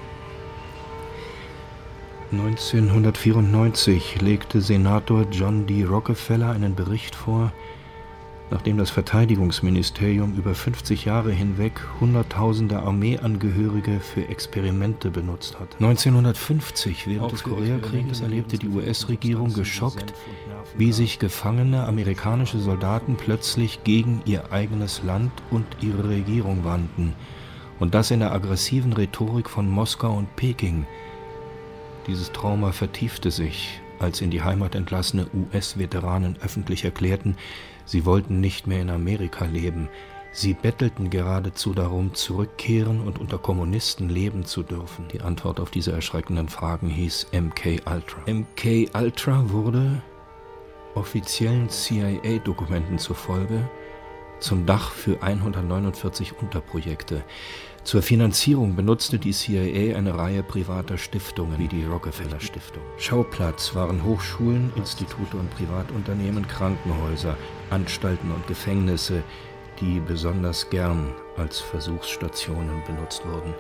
1994 legte Senator John D. Rockefeller einen Bericht vor, nachdem das Verteidigungsministerium über 50 Jahre hinweg Hunderttausende Armeeangehörige für Experimente benutzt hat. 1950, während des Koreakrieges, erlebte die US-Regierung geschockt, wie sich gefangene amerikanische Soldaten plötzlich gegen ihr eigenes Land und ihre Regierung wandten. Und das in der aggressiven Rhetorik von Moskau und Peking. Dieses Trauma vertiefte sich, als in die Heimat entlassene US-Veteranen öffentlich erklärten, sie wollten nicht mehr in Amerika leben. Sie bettelten geradezu darum, zurückkehren und unter Kommunisten leben zu dürfen. Die Antwort auf diese erschreckenden Fragen hieß MK-Ultra. MK-Ultra wurde, offiziellen CIA-Dokumenten zufolge, zum Dach für 149 Unterprojekte. Zur Finanzierung benutzte die CIA eine Reihe privater Stiftungen, wie die Rockefeller Stiftung. Schauplatz waren Hochschulen, Institute und Privatunternehmen, Krankenhäuser, Anstalten und Gefängnisse, die besonders gern als Versuchsstationen benutzt wurden.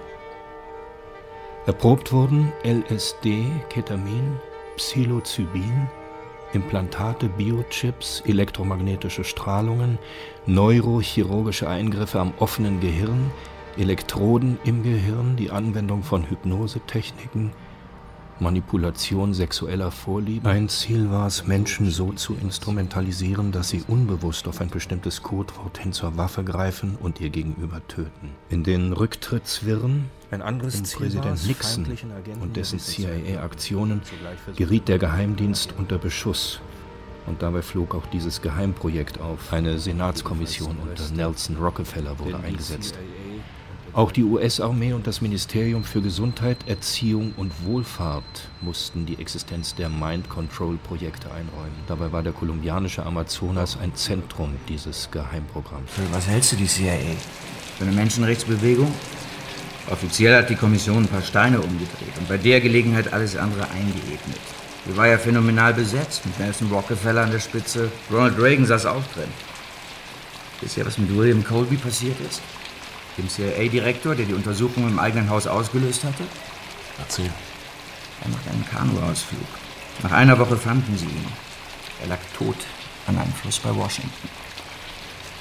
Erprobt wurden LSD, Ketamin, Psilocybin, Implantate, Biochips, elektromagnetische Strahlungen, neurochirurgische Eingriffe am offenen Gehirn, Elektroden im Gehirn, die Anwendung von Hypnosetechniken, Manipulation sexueller Vorlieben. Ein Ziel war es, Menschen so zu instrumentalisieren, dass sie unbewusst auf ein bestimmtes Codewort hin zur Waffe greifen und ihr Gegenüber töten. In den Rücktrittswirren ein anderes Ziel Präsident Nixon und dessen CIA-Aktionen geriet der Geheimdienst unter Beschuss. Und dabei flog auch dieses Geheimprojekt auf. Eine Senatskommission unter Nelson Rockefeller wurde eingesetzt. Auch die US-Armee und das Ministerium für Gesundheit, Erziehung und Wohlfahrt mussten die Existenz der Mind-Control-Projekte einräumen. Dabei war der kolumbianische Amazonas ein Zentrum dieses Geheimprogramms. Für was hältst du die CIA? Für eine Menschenrechtsbewegung? Offiziell hat die Kommission ein paar Steine umgedreht und bei der Gelegenheit alles andere eingeebnet. Die war ja phänomenal besetzt, mit Nelson Rockefeller an der Spitze. Ronald Reagan saß auch drin. Wisst ihr, was mit William Colby passiert ist? Dem CIA-Direktor, der die Untersuchung im eigenen Haus ausgelöst hatte? Erzähl. Er machte einen Kanuausflug. Nach einer Woche fanden sie ihn. Er lag tot an einem Fluss bei Washington. So,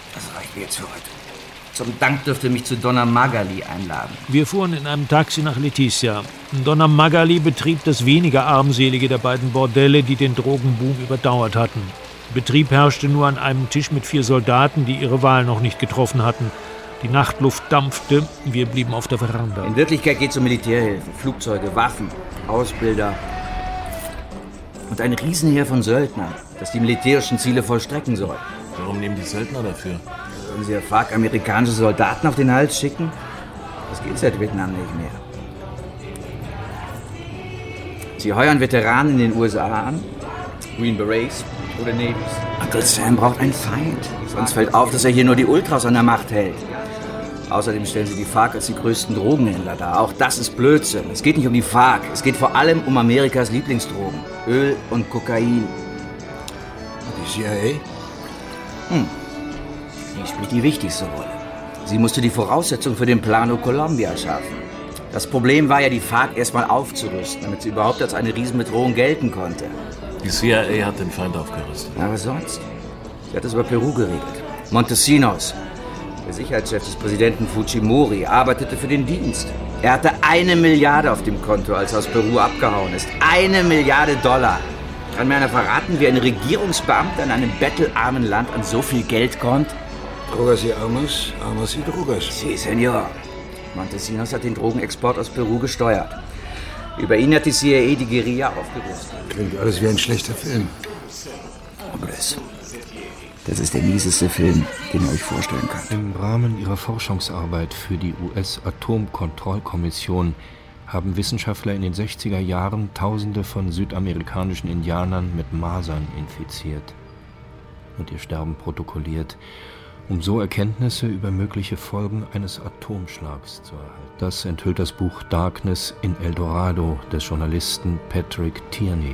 Das reicht mir jetzt für heute. Zum Dank dürft ihr mich zu Donna Magali einladen. Wir fuhren in einem Taxi nach Leticia. Donna Magali betrieb das weniger armselige der beiden Bordelle, die den Drogenboom überdauert hatten. Betrieb herrschte nur an einem Tisch mit 4 Soldaten, die ihre Wahl noch nicht getroffen hatten. Die Nachtluft dampfte, wir blieben auf der Veranda. In Wirklichkeit geht es um Militärhilfen, Flugzeuge, Waffen, Ausbilder und ein Riesenheer von Söldnern, das die militärischen Ziele vollstrecken soll. Warum nehmen die Söldner dafür? Wollen sie ja FARC amerikanische Soldaten auf den Hals schicken? Das geht seit Vietnam nicht mehr. Sie heuern Veteranen in den USA an, Green Berets oder Navies. Uncle Sam braucht einen Feind, sonst fällt auf, dass er hier nur die Ultras an der Macht hält. Außerdem stellen sie die FARC als die größten Drogenhändler dar. Auch das ist Blödsinn. Es geht nicht um die FARC, es geht vor allem um Amerikas Lieblingsdrogen. Öl und Kokain. Und die CIA? Die spielt die wichtigste Rolle. Sie musste die Voraussetzung für den Plano Colombia schaffen. Das Problem war ja, die FARC erstmal aufzurüsten, damit sie überhaupt als eine Riesenbedrohung gelten konnte. Die CIA hat den Feind aufgerüstet. Na, was sonst? Sie hat es über Peru geregelt. Montesinos, der Sicherheitschef des Präsidenten Fujimori, arbeitete für den Dienst. Er hatte 1 Milliarde auf dem Konto, als er aus Peru abgehauen ist. 1 Milliarde Dollar. Kann mir einer verraten, wie ein Regierungsbeamter in einem bettelarmen Land an so viel Geld kommt? Drogas y armas, armas y drogas. Sí, Senor. Montesinos hat den Drogenexport aus Peru gesteuert. Über ihn hat die CIA die Guerilla aufgerüstet. Klingt alles wie ein schlechter Film. Hombres. Das ist der mieseste Film, den ihr euch vorstellen könnt. Im Rahmen ihrer Forschungsarbeit für die US-Atomkontrollkommission haben Wissenschaftler in den 60er Jahren Tausende von südamerikanischen Indianern mit Masern infiziert und ihr Sterben protokolliert, um so Erkenntnisse über mögliche Folgen eines Atomschlags zu erhalten. Das enthüllt das Buch Darkness in El Dorado des Journalisten Patrick Tierney.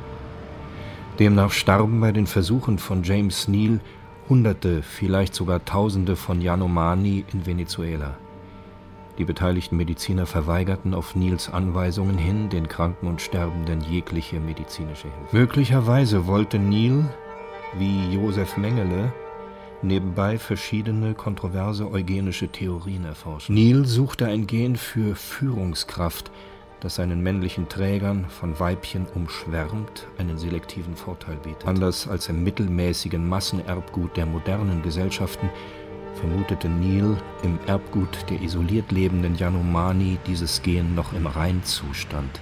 Demnach starben bei den Versuchen von James Neal Hunderte, vielleicht sogar Tausende von Yanomami in Venezuela. Die beteiligten Mediziner verweigerten auf Neals Anweisungen hin den Kranken und Sterbenden jegliche medizinische Hilfe. Möglicherweise wollte Neal, wie Josef Mengele, nebenbei verschiedene kontroverse eugenische Theorien erforschen. Neal suchte ein Gen für Führungskraft, das seinen männlichen Trägern, von Weibchen umschwärmt, einen selektiven Vorteil bietet. Anders als im mittelmäßigen Massenerbgut der modernen Gesellschaften vermutete Neal im Erbgut der isoliert lebenden Yanomami dieses Gen noch im Reinzustand.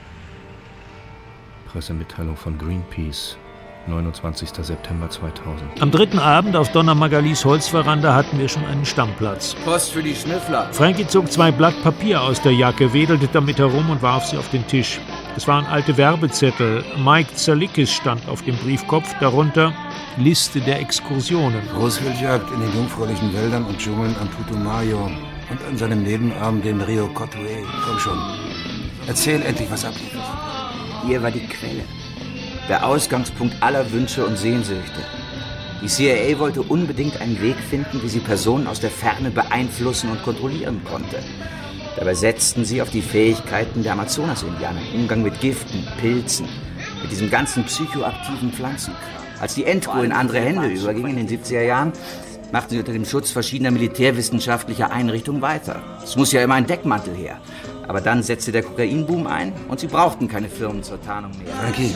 Pressemitteilung von Greenpeace, 29. September 2000. Am 3. Abend auf Donna Magalis Holzveranda hatten wir schon einen Stammplatz. Post für die Schnüffler. Frankie zog 2 Blatt Papier aus der Jacke, wedelte damit herum und warf sie auf den Tisch. Es waren alte Werbezettel. Mike Zalikis stand auf dem Briefkopf, darunter Liste der Exkursionen. Großwildjagd in den jungfräulichen Wäldern und Dschungeln am Putumayo und an seinem Nebenarm den Rio Cotué. Komm schon, erzähl endlich, was ablief. Hier war die Quelle. Der Ausgangspunkt aller Wünsche und Sehnsüchte. Die CIA wollte unbedingt einen Weg finden, wie sie Personen aus der Ferne beeinflussen und kontrollieren konnte. Dabei setzten sie auf die Fähigkeiten der Amazonas-Indianer im Umgang mit Giften, Pilzen, mit diesem ganzen psychoaktiven Pflanzenkram. Als die Endkur in andere Hände überging in den 70er Jahren, machten sie unter dem Schutz verschiedener militärwissenschaftlicher Einrichtungen weiter. Es muss ja immer ein Deckmantel her. Aber dann setzte der Kokainboom ein und sie brauchten keine Firmen zur Tarnung mehr. Frankie,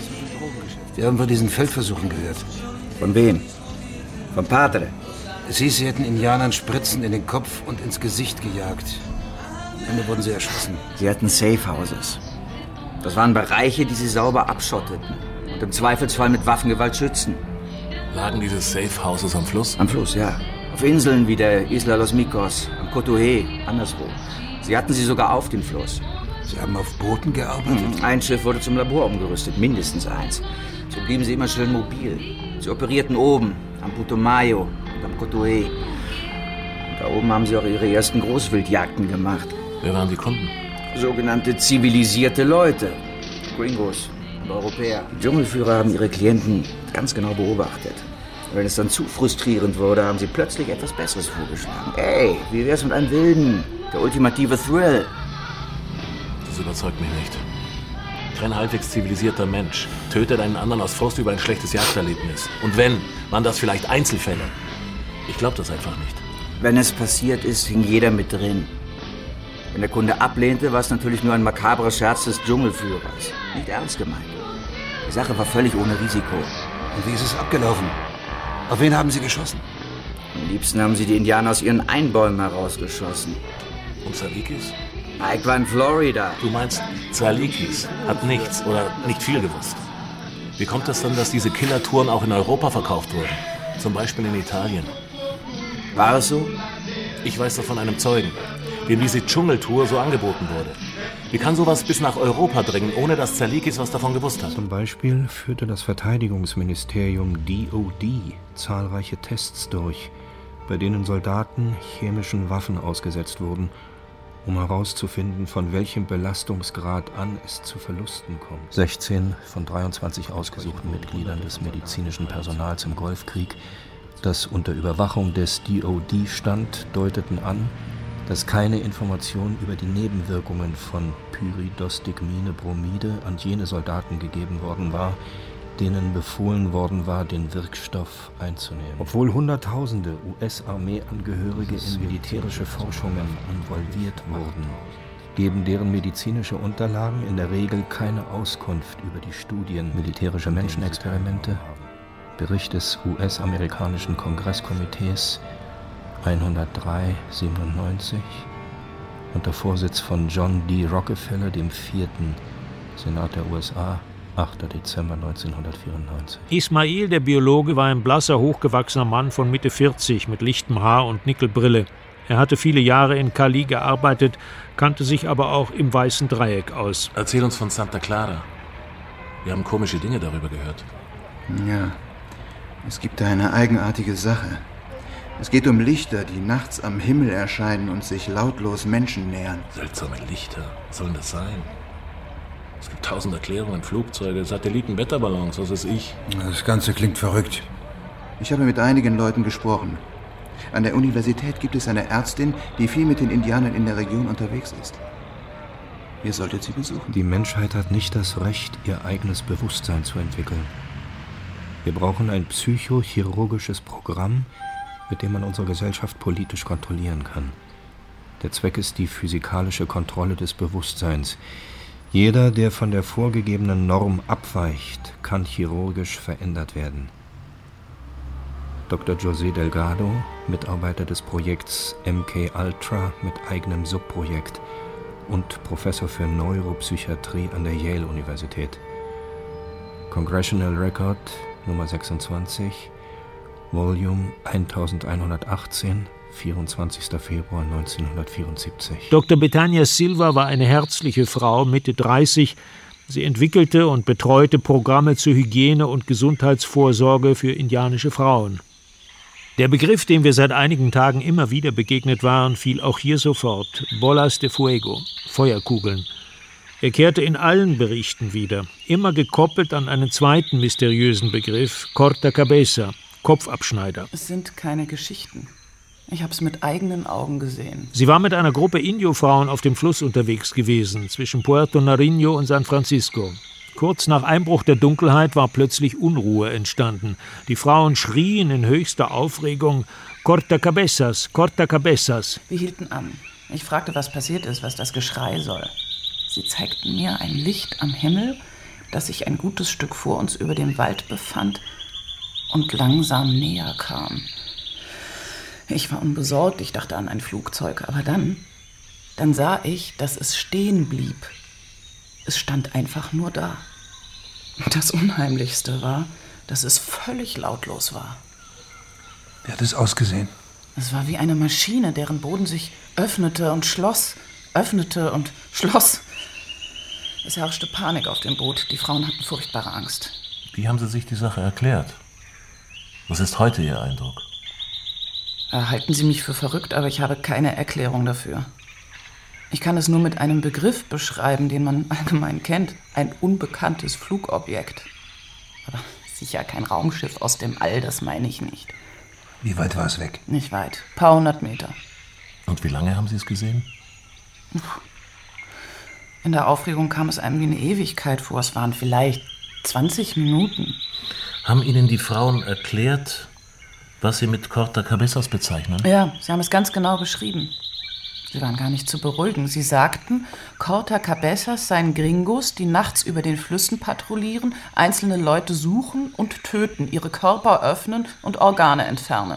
wir haben von diesen Feldversuchen gehört. Von wem? Von Padre. Es hieß, sie hätten Indianern Spritzen in den Kopf und ins Gesicht gejagt. Am Ende wurden sie erschossen. Sie hatten Safehouses. Das waren Bereiche, die sie sauber abschotteten und im Zweifelsfall mit Waffengewalt schützten. Lagen diese Safehouses am Fluss? Am Fluss, ja. Auf Inseln wie der Isla Los Micos, am Cotué, anderswo. Sie hatten sie sogar auf dem Fluss. Sie haben auf Booten gearbeitet? Ein Schiff wurde zum Labor umgerüstet, mindestens eins. So blieben sie immer schön mobil. Sie operierten oben, am Putumayo und am Cotué. Und da oben haben sie auch ihre ersten Großwildjagden gemacht. Wer waren die Kunden? Sogenannte zivilisierte Leute. Gringos und Europäer. Die Dschungelführer haben ihre Klienten ganz genau beobachtet. Und wenn es dann zu frustrierend wurde, haben sie plötzlich etwas Besseres vorgeschlagen. Ey, wie wär's mit einem Wilden? Der ultimative Thrill. Das überzeugt mich nicht. Kein halbwegs zivilisierter Mensch tötet einen anderen aus Frust über ein schlechtes Jagderlebnis. Und wenn, waren das vielleicht Einzelfälle. Ich glaube das einfach nicht. Wenn es passiert ist, hing jeder mit drin. Wenn der Kunde ablehnte, war es natürlich nur ein makabrer Scherz des Dschungelführers. Nicht ernst gemeint. Die Sache war völlig ohne Risiko. Und wie ist es abgelaufen? Auf wen haben Sie geschossen? Am liebsten haben sie die Indianer aus ihren Einbäumen herausgeschossen. Und Zalikis? Ike war in Florida. Du meinst, Zalikis hat nichts oder nicht viel gewusst. Wie kommt es dann, dass diese Killertouren auch in Europa verkauft wurden? Zum Beispiel in Italien. War es so? Ich weiß das von einem Zeugen, dem diese Dschungeltour so angeboten wurde. Wie kann sowas bis nach Europa dringen, ohne dass Zalikis was davon gewusst hat? Zum Beispiel führte das Verteidigungsministerium DOD zahlreiche Tests durch, bei denen Soldaten chemischen Waffen ausgesetzt wurden, um herauszufinden, von welchem Belastungsgrad an es zu Verlusten kommt. 16 von 23 ausgesuchten Mitgliedern des medizinischen Personals im Golfkrieg, das unter Überwachung des DOD stand, deuteten an, dass keine Information über die Nebenwirkungen von Pyridostigmine-Bromide an jene Soldaten gegeben worden war, denen befohlen worden war, den Wirkstoff einzunehmen. Obwohl Hunderttausende US-Armeeangehörige in militärische Forschungen involviert wurden, geben deren medizinische Unterlagen in der Regel keine Auskunft über die Studien militärischer Menschenexperimente. Bericht des US-amerikanischen Kongresskomitees 103/97 unter Vorsitz von John D. Rockefeller, dem 4. Senat der USA, 8. Dezember 1994. Ismail, der Biologe, war ein blasser, hochgewachsener Mann von Mitte 40 mit lichtem Haar und Nickelbrille. Er hatte viele Jahre in Cali gearbeitet, kannte sich aber auch im Weißen Dreieck aus. Erzähl uns von Santa Clara. Wir haben komische Dinge darüber gehört. Ja, es gibt da eine eigenartige Sache. Es geht um Lichter, die nachts am Himmel erscheinen und sich lautlos Menschen nähern. Seltsame Lichter. Was soll denn das sein? Es gibt 1000 Erklärungen, Flugzeuge, Satelliten, Wetterballons, was weiß ich. Das Ganze klingt verrückt. Ich habe mit einigen Leuten gesprochen. An der Universität gibt es eine Ärztin, die viel mit den Indianern in der Region unterwegs ist. Ihr solltet sie besuchen. Die Menschheit hat nicht das Recht, ihr eigenes Bewusstsein zu entwickeln. Wir brauchen ein psychochirurgisches Programm, mit dem man unsere Gesellschaft politisch kontrollieren kann. Der Zweck ist die physikalische Kontrolle des Bewusstseins. Jeder, der von der vorgegebenen Norm abweicht, kann chirurgisch verändert werden. Dr. José Delgado, Mitarbeiter des Projekts MK Ultra mit eigenem Subprojekt und Professor für Neuropsychiatrie an der Yale-Universität. Congressional Record Nummer 26, Volume 1118, 24. Februar 1974. Dr. Betania Silva war eine herzliche Frau, Mitte 30. Sie entwickelte und betreute Programme zur Hygiene und Gesundheitsvorsorge für indianische Frauen. Der Begriff, dem wir seit einigen Tagen immer wieder begegnet waren, fiel auch hier sofort: Bolas de Fuego, Feuerkugeln. Er kehrte in allen Berichten wieder, immer gekoppelt an einen zweiten mysteriösen Begriff: Corta Cabeza, Kopfabschneider. Es sind keine Geschichten. Ich habe es mit eigenen Augen gesehen. Sie war mit einer Gruppe Indio-Frauen auf dem Fluss unterwegs gewesen, zwischen Puerto Nariño und San Francisco. Kurz nach Einbruch der Dunkelheit war plötzlich Unruhe entstanden. Die Frauen schrien in höchster Aufregung: Corta Cabezas, Corta Cabezas. Wir hielten an. Ich fragte, was passiert ist, was das Geschrei soll. Sie zeigten mir ein Licht am Himmel, das sich ein gutes Stück vor uns über dem Wald befand und langsam näher kam. Ich war unbesorgt, ich dachte an ein Flugzeug, aber dann sah ich, dass es stehen blieb. Es stand einfach nur da. Das Unheimlichste war, dass es völlig lautlos war. Wie hat es ausgesehen? Es war wie eine Maschine, deren Boden sich öffnete und schloss, öffnete und schloss. Es herrschte Panik auf dem Boot. Die Frauen hatten furchtbare Angst. Wie haben Sie sich die Sache erklärt? Was ist heute Ihr Eindruck? Halten Sie mich für verrückt, aber ich habe keine Erklärung dafür. Ich kann es nur mit einem Begriff beschreiben, den man allgemein kennt. Ein unbekanntes Flugobjekt. Aber sicher kein Raumschiff aus dem All, das meine ich nicht. Wie weit war es weg? Nicht weit, paar 100 Meter. Und wie lange haben Sie es gesehen? In der Aufregung kam es einem wie eine Ewigkeit vor. Es waren vielleicht 20 Minuten. Haben Ihnen die Frauen erklärt, Was Sie mit Corta Cabezas bezeichnen? Ja, Sie haben es ganz genau beschrieben. Sie waren gar nicht zu beruhigen. Sie sagten, Corta Cabezas seien Gringos, die nachts über den Flüssen patrouillieren, einzelne Leute suchen und töten, ihre Körper öffnen und Organe entfernen.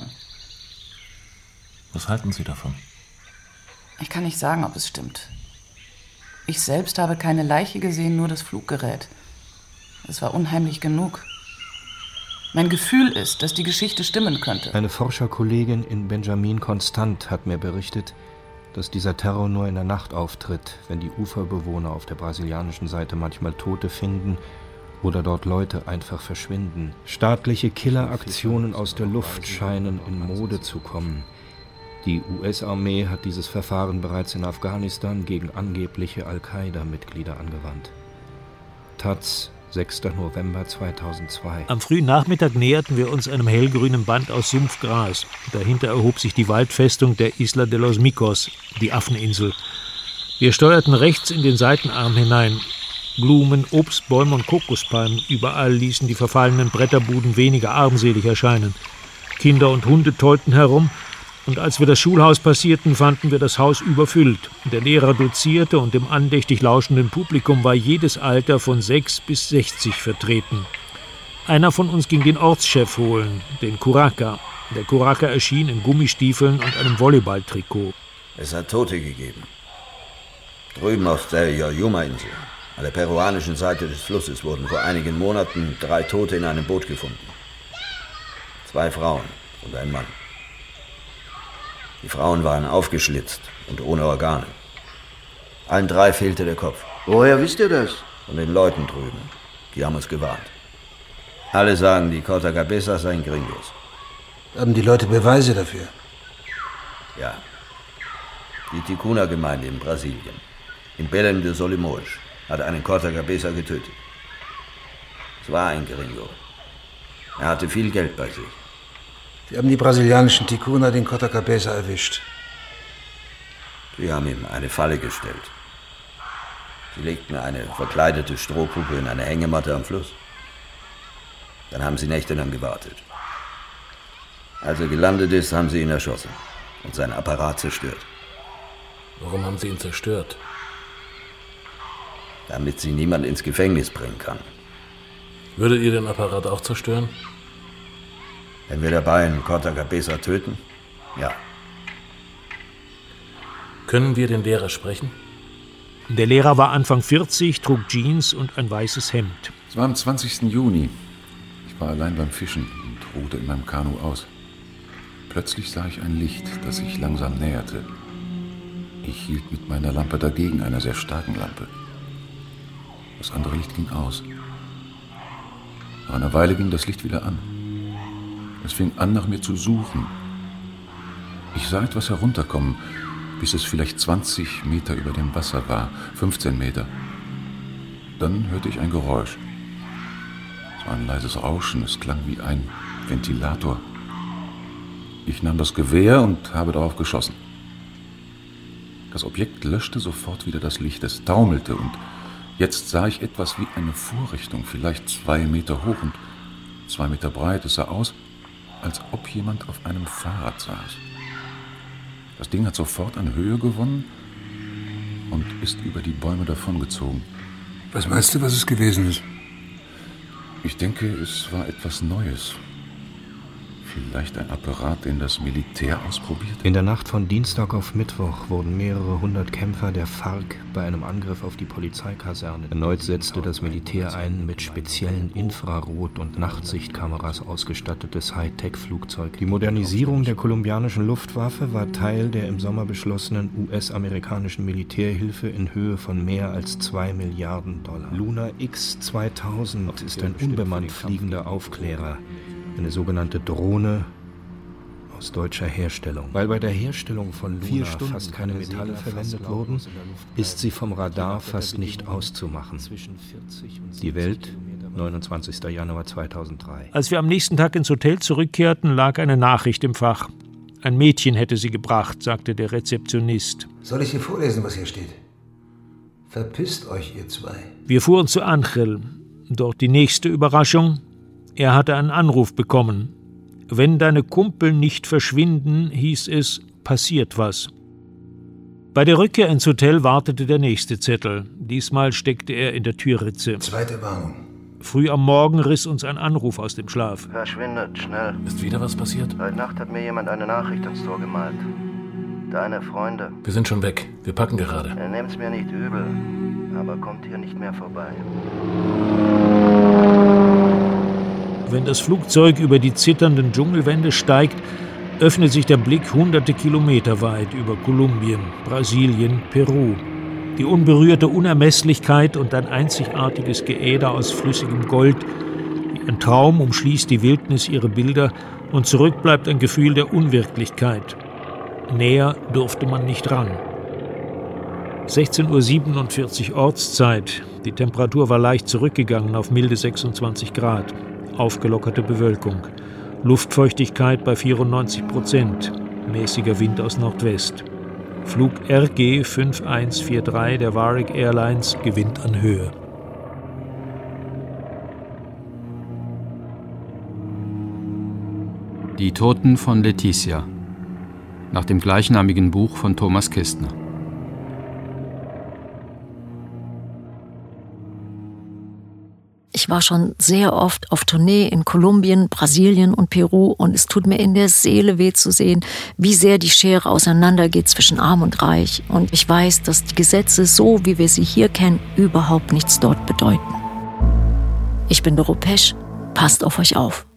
Was halten Sie davon? Ich kann nicht sagen, ob es stimmt. Ich selbst habe keine Leiche gesehen, nur das Fluggerät. Es war unheimlich genug. Mein Gefühl ist, dass die Geschichte stimmen könnte. Eine Forscherkollegin in Benjamin Constant hat mir berichtet, dass dieser Terror nur in der Nacht auftritt, wenn die Uferbewohner auf der brasilianischen Seite manchmal Tote finden oder dort Leute einfach verschwinden. Staatliche Killeraktionen aus der Luft scheinen in Mode zu kommen. Die US-Armee hat dieses Verfahren bereits in Afghanistan gegen angebliche Al-Qaida-Mitglieder angewandt. Taz, 6. November 2002. Am frühen Nachmittag näherten wir uns einem hellgrünen Band aus Sumpfgras. Dahinter erhob sich die Waldfestung der Isla de los Micos, die Affeninsel. Wir steuerten rechts in den Seitenarm hinein. Blumen, Obstbäume und Kokospalmen, überall ließen die verfallenen Bretterbuden weniger armselig erscheinen. Kinder und Hunde tollten herum, und als wir das Schulhaus passierten, fanden wir das Haus überfüllt. Der Lehrer dozierte und im andächtig lauschenden Publikum war jedes Alter von 6 bis 60 vertreten. Einer von uns ging den Ortschef holen, den Curaca. Der Curaca erschien in Gummistiefeln und einem Volleyballtrikot. Es hat Tote gegeben. Drüben auf der Yayuma-Insel, an der peruanischen Seite des Flusses, wurden vor einigen Monaten 3 Tote in einem Boot gefunden. 2 Frauen und ein Mann. Die Frauen waren aufgeschlitzt und ohne Organe. Allen 3 fehlte der Kopf. Woher wisst ihr das? Von den Leuten drüben. Die haben uns gewarnt. Alle sagen, die Corta Cabezas seien Gringos. Haben die Leute Beweise dafür? Ja. Die Ticuna-Gemeinde in Brasilien, in Belém de Solimões, hat einen Corta Cabeza getötet. Es war ein Gringo. Er hatte viel Geld bei sich. Sie haben die brasilianischen Ticuna den Corta Cabeza erwischt. Sie haben ihm eine Falle gestellt. Sie legten eine verkleidete Strohpuppe in eine Hängematte am Fluss. Dann haben sie nächtelang gewartet. Als er gelandet ist, haben sie ihn erschossen und sein Apparat zerstört. Warum haben Sie ihn zerstört? Damit sie niemand ins Gefängnis bringen kann. Würdet ihr den Apparat auch zerstören? Wenn wir dabei einen Corta Cabeza töten? Ja. Können wir den Lehrer sprechen? Der Lehrer war Anfang 40, trug Jeans und ein weißes Hemd. Es war am 20. Juni. Ich war allein beim Fischen und ruhte in meinem Kanu aus. Plötzlich sah ich ein Licht, das sich langsam näherte. Ich hielt mit meiner Lampe dagegen, einer sehr starken Lampe. Das andere Licht ging aus. Nach einer Weile ging das Licht wieder an. Es fing an, nach mir zu suchen. Ich sah etwas herunterkommen, bis es vielleicht 20 Meter über dem Wasser war, 15 Meter. Dann hörte ich ein Geräusch. Es war ein leises Rauschen, es klang wie ein Ventilator. Ich nahm das Gewehr und habe darauf geschossen. Das Objekt löschte sofort wieder das Licht, es taumelte und jetzt sah ich etwas wie eine Vorrichtung, vielleicht 2 Meter hoch und 2 Meter breit. Es sah aus, als ob jemand auf einem Fahrrad saß. Das Ding hat sofort an Höhe gewonnen und ist über die Bäume davongezogen. Was meinst du, was es gewesen ist? Ich denke, es war etwas Neues. Vielleicht ein Apparat, den das Militär ausprobiert? In der Nacht von Dienstag auf Mittwoch wurden mehrere 100 Kämpfer der FARC bei einem Angriff auf die Polizeikaserne. Erneut setzte das Militär ein mit speziellen Infrarot- und Nachtsichtkameras ausgestattetes Hightech-Flugzeug. Die Modernisierung der kolumbianischen Luftwaffe war Teil der im Sommer beschlossenen US-amerikanischen Militärhilfe in Höhe von mehr als $2 Milliarden. Luna X-2000 ist ein unbemannt fliegender Aufklärer. Eine sogenannte Drohne aus deutscher Herstellung. Weil bei der Herstellung von Luna fast keine Metalle verwendet wurden, ist sie vom Radar fast nicht auszumachen. Die Welt, 29. Januar 2003. Als wir am nächsten Tag ins Hotel zurückkehrten, lag eine Nachricht im Fach. Ein Mädchen hätte sie gebracht, sagte der Rezeptionist. Soll ich dir vorlesen, was hier steht? Verpisst euch, ihr 2. Wir fuhren zu Angel. Dort die nächste Überraschung. Er hatte einen Anruf bekommen. Wenn deine Kumpel nicht verschwinden, hieß es, passiert was. Bei der Rückkehr ins Hotel wartete der nächste Zettel. Diesmal steckte er in der Türritze. Zweite Warnung. Früh am Morgen riss uns ein Anruf aus dem Schlaf. Verschwindet, schnell. Ist wieder was passiert? Heute Nacht hat mir jemand eine Nachricht ins Tor gemalt. Deine Freunde. Wir sind schon weg. Wir packen gerade. Nehmt's mir nicht übel, aber kommt hier nicht mehr vorbei. Wenn das Flugzeug über die zitternden Dschungelwände steigt, öffnet sich der Blick hunderte Kilometer weit über Kolumbien, Brasilien, Peru. Die unberührte Unermesslichkeit und ein einzigartiges Geäder aus flüssigem Gold. Wie ein Traum umschließt die Wildnis ihre Bilder und zurück bleibt ein Gefühl der Unwirklichkeit. Näher durfte man nicht ran. 16:47 Uhr Ortszeit. Die Temperatur war leicht zurückgegangen auf milde 26 Grad. Aufgelockerte Bewölkung. Luftfeuchtigkeit bei 94%. Mäßiger Wind aus Nordwest. Flug RG 5143 der Varig Airlines gewinnt an Höhe. Die Toten von Leticia. Nach dem gleichnamigen Buch von Thomas Kistner. Ich war schon sehr oft auf Tournee in Kolumbien, Brasilien und Peru und es tut mir in der Seele weh zu sehen, wie sehr die Schere auseinandergeht zwischen Arm und Reich. Und ich weiß, dass die Gesetze, so wie wir sie hier kennen, überhaupt nichts dort bedeuten. Ich bin Doro Pesch, passt auf euch auf.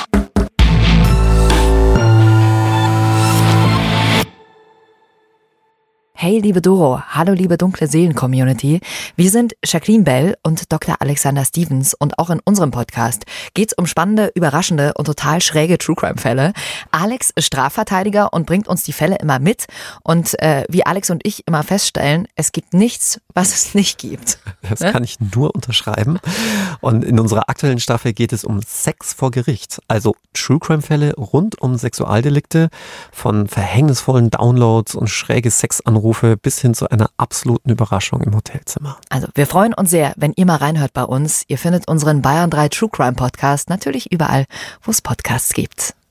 Hey, liebe Doro, hallo liebe Dunkle Seelen-Community. Wir sind Jacqueline Bell und Dr. Alexander Stevens und auch in unserem Podcast geht's um spannende, überraschende und total schräge True-Crime-Fälle. Alex ist Strafverteidiger und bringt uns die Fälle immer mit und wie Alex und ich immer feststellen, es gibt nichts, was es nicht gibt. Das kann ich nur unterschreiben. Und in unserer aktuellen Staffel geht es um Sex vor Gericht, also True-Crime-Fälle rund um Sexualdelikte, von verhängnisvollen Downloads und schräge Sexanrufe bis hin zu einer absoluten Überraschung im Hotelzimmer. Also wir freuen uns sehr, wenn ihr mal reinhört bei uns. Ihr findet unseren Bayern 3 True Crime Podcast natürlich überall, wo es Podcasts gibt.